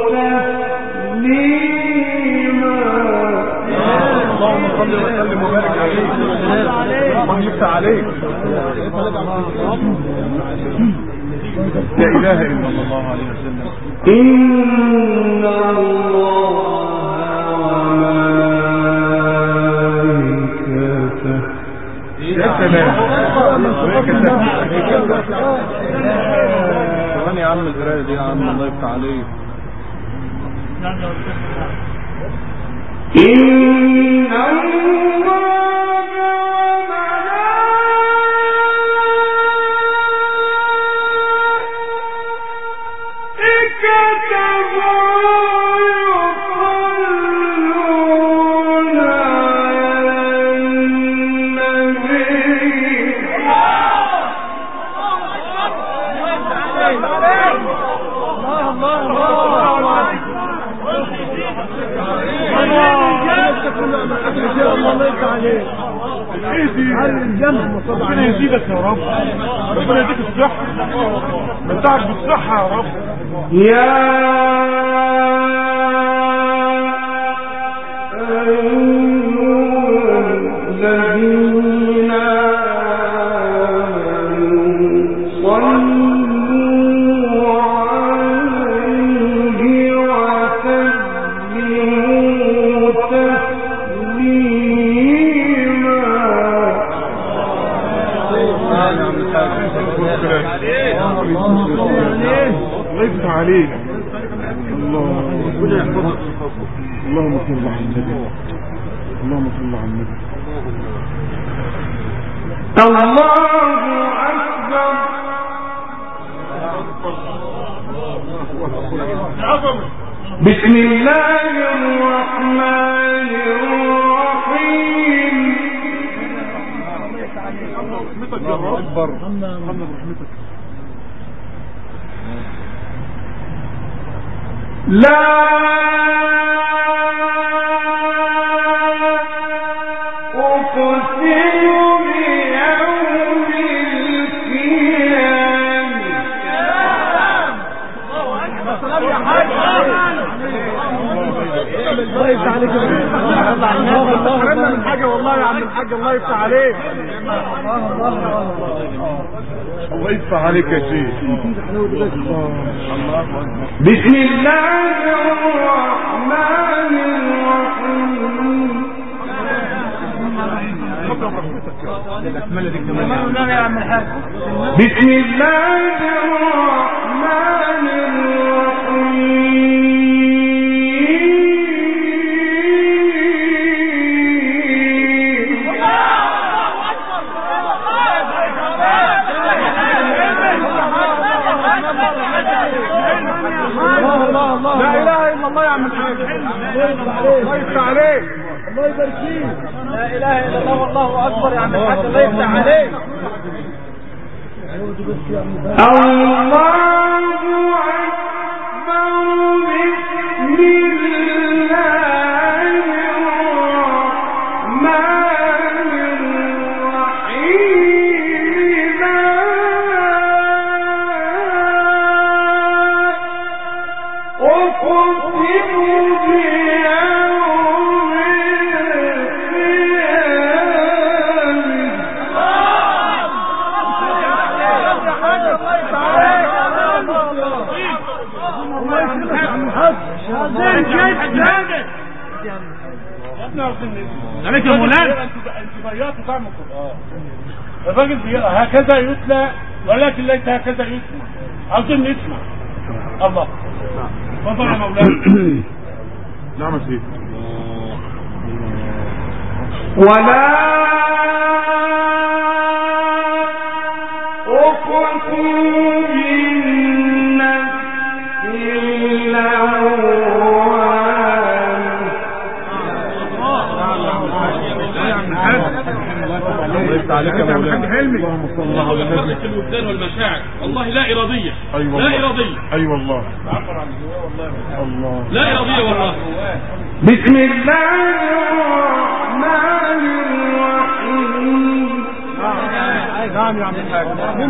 تسليما. اللهم صل وسلم وبارك عليك. الله يفتح عليك. لا إله إلا الله عليه وسلم. إن الله وملائكته. يا سلام. كمان يا عم القرايه دي يا عم الله يفتح عليك. إن الله وملائكته ربنا يزيدك يا رب، ربنا يديك الصحة، متعك بالصحة يا رب. يا الذين الله عليك. الله ربنا يحفظك. اللهم صل على النبي، اللهم صل على النبي. الله أكبر. بسم الله الرحمن الرحيم. رحمتك يا رب، محمد رحمتك. لا أقسم بيوم الله يفتح عليك الله من حاجة والله يا عم الحاج، الله يفتح عليك. الله يفتح عليك يا شيخ. بسم الله الرحمن الرحيم. بسم الله الرحمن الرحيم. لا اله الا الله يا عم الحاج، الله يفتح عليك، الله يبارك فيك. لا اله الا الله والله اكبر يا عم الحاج، الله يفتح عليك. الله أكبر. بسم الله الرحمن الرحيم. أقسم بيوم عليك يا مولانا. الراجل هكذا يتلى ولكن ليس هكذا يسمع. عاوزين نسمع. الله. تفضل يا مولانا. نعم يا سيدي. ولا أقسم بالنفس اللوامة. اللهم صل على النبي. الوجدان والمشاعر والله لا إرادية. أيوة لا إرادية. أي والله. الله. لا إرادية والله. بسم الله الرحمن الرحيم. نعم يا عم الحاج.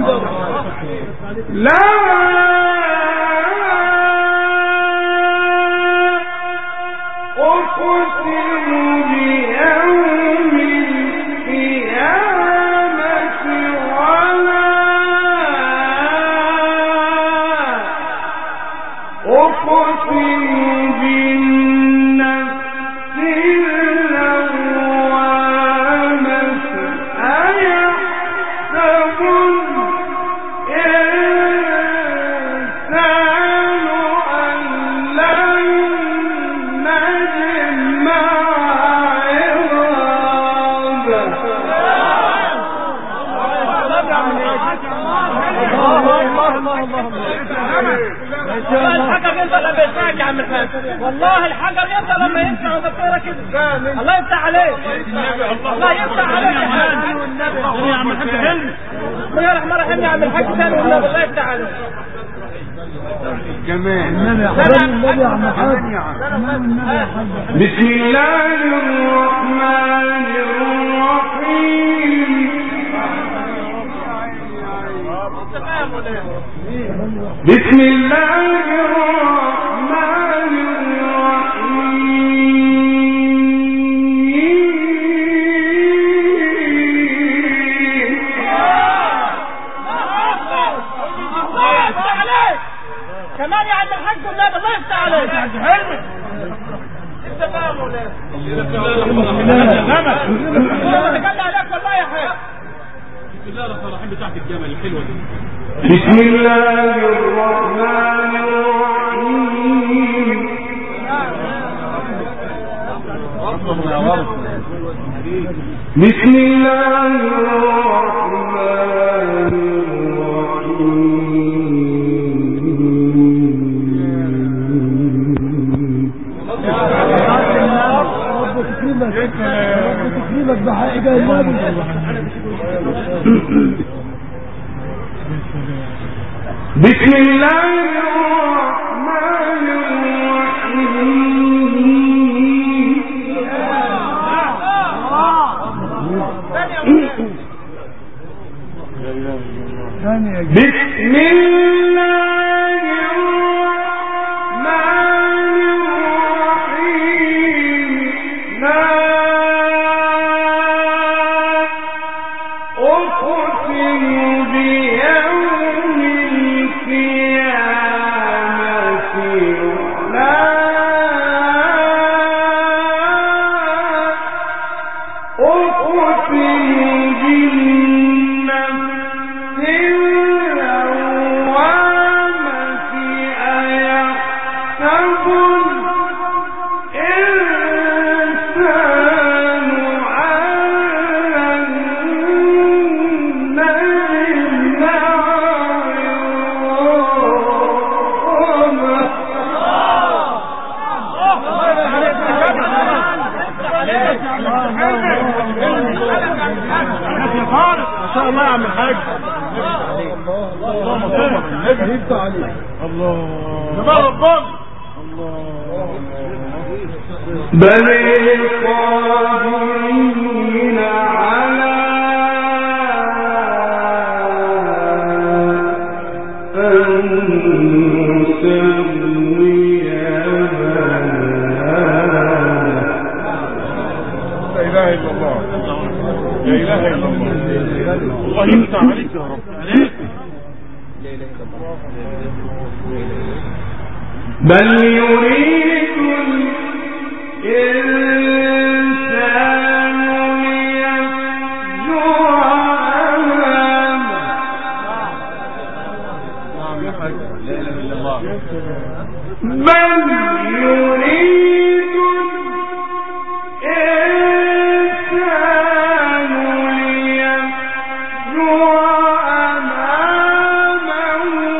لا أقسم بيوم القيامة ولا أقسم بالنفس اللوامة. أيحسب الإنسان أن لن نجمع عظامه. الحجر ينزل لما يسمعك يا عم الحاج، والله الحجر ينزل لما يسمع وتقرا كده. الله يفتح عليك، الله يفتح عليك يا عم الحاج. حلمي بسم الله الرحمن الرحيم يا عم الحاج ثاني والنبي، الله يفتح عليك. جمال النبي يا عم الحاج. بسم الله الرحمن الرحيم. بسم الله الرحمن الرحيم كمان يا عم الحاج والنبي الله يفتح عليك يا عم حلمي انت بقى يا مولانا والله تكلم عليك والله يا حاج بسم الله الرحمن الرحيم بتاعت الجمل الحلوه دي بسم الله الرحمن الرحيم بسم الله الرحمن تكريمك بحقيقة النبي بسم الله الرحمن الرحيم بسم الله الرحمن الرحيم لا أقسم بيوم القيامة لا أقسم بالنفس اللوامة أيحسب الإنسان أن نجمع ما شاء الله يا عم الحاج اللهم صل على النبي يفتح عليك الله جمال ربنا بل القادرين على أن نسوي لا اله الا الله لا اله الا الله الله يفتح عليك يا رب بل يريد الإنسان ليفجر أمامه بل يريد الإنسان ليفجر أمامه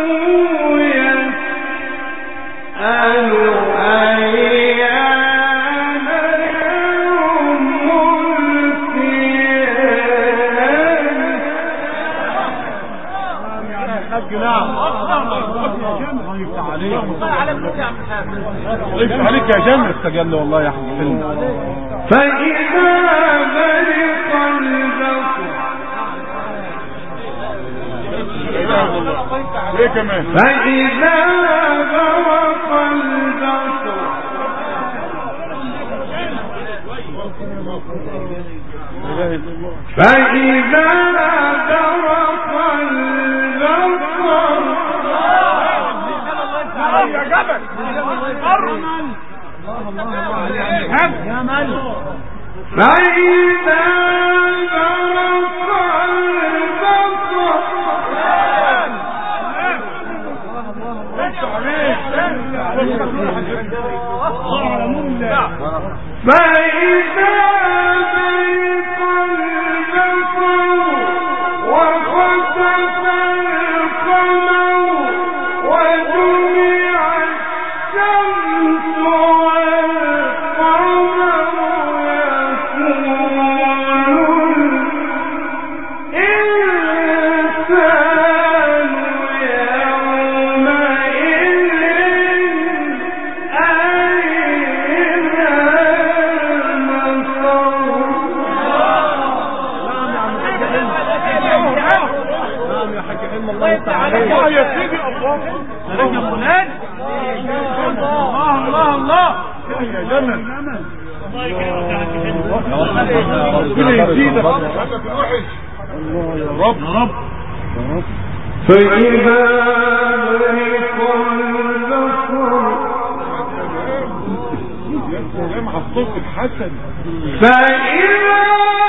يسأل أيان يوم الله يفتح عليك يا جامع استجل والله يا احمد حلمي فإذا برق البصر ايه كمان فإذا برق البصر فإذا برق البصر يا جبل يا مال فإذا برق البصر فإذا برق البصر وخسف القمر وجمع الشمس والقمر يقول الإنسان يومئذ أين المفر سلام يا فلان. الله الله الله يا جمل الله يكرمك يا حاج حلو. ربنا يزيدك هذا في الوحش. الله يا رب يا رب فإذا برق البصر يا سلام على الصوت الحسن. فإذا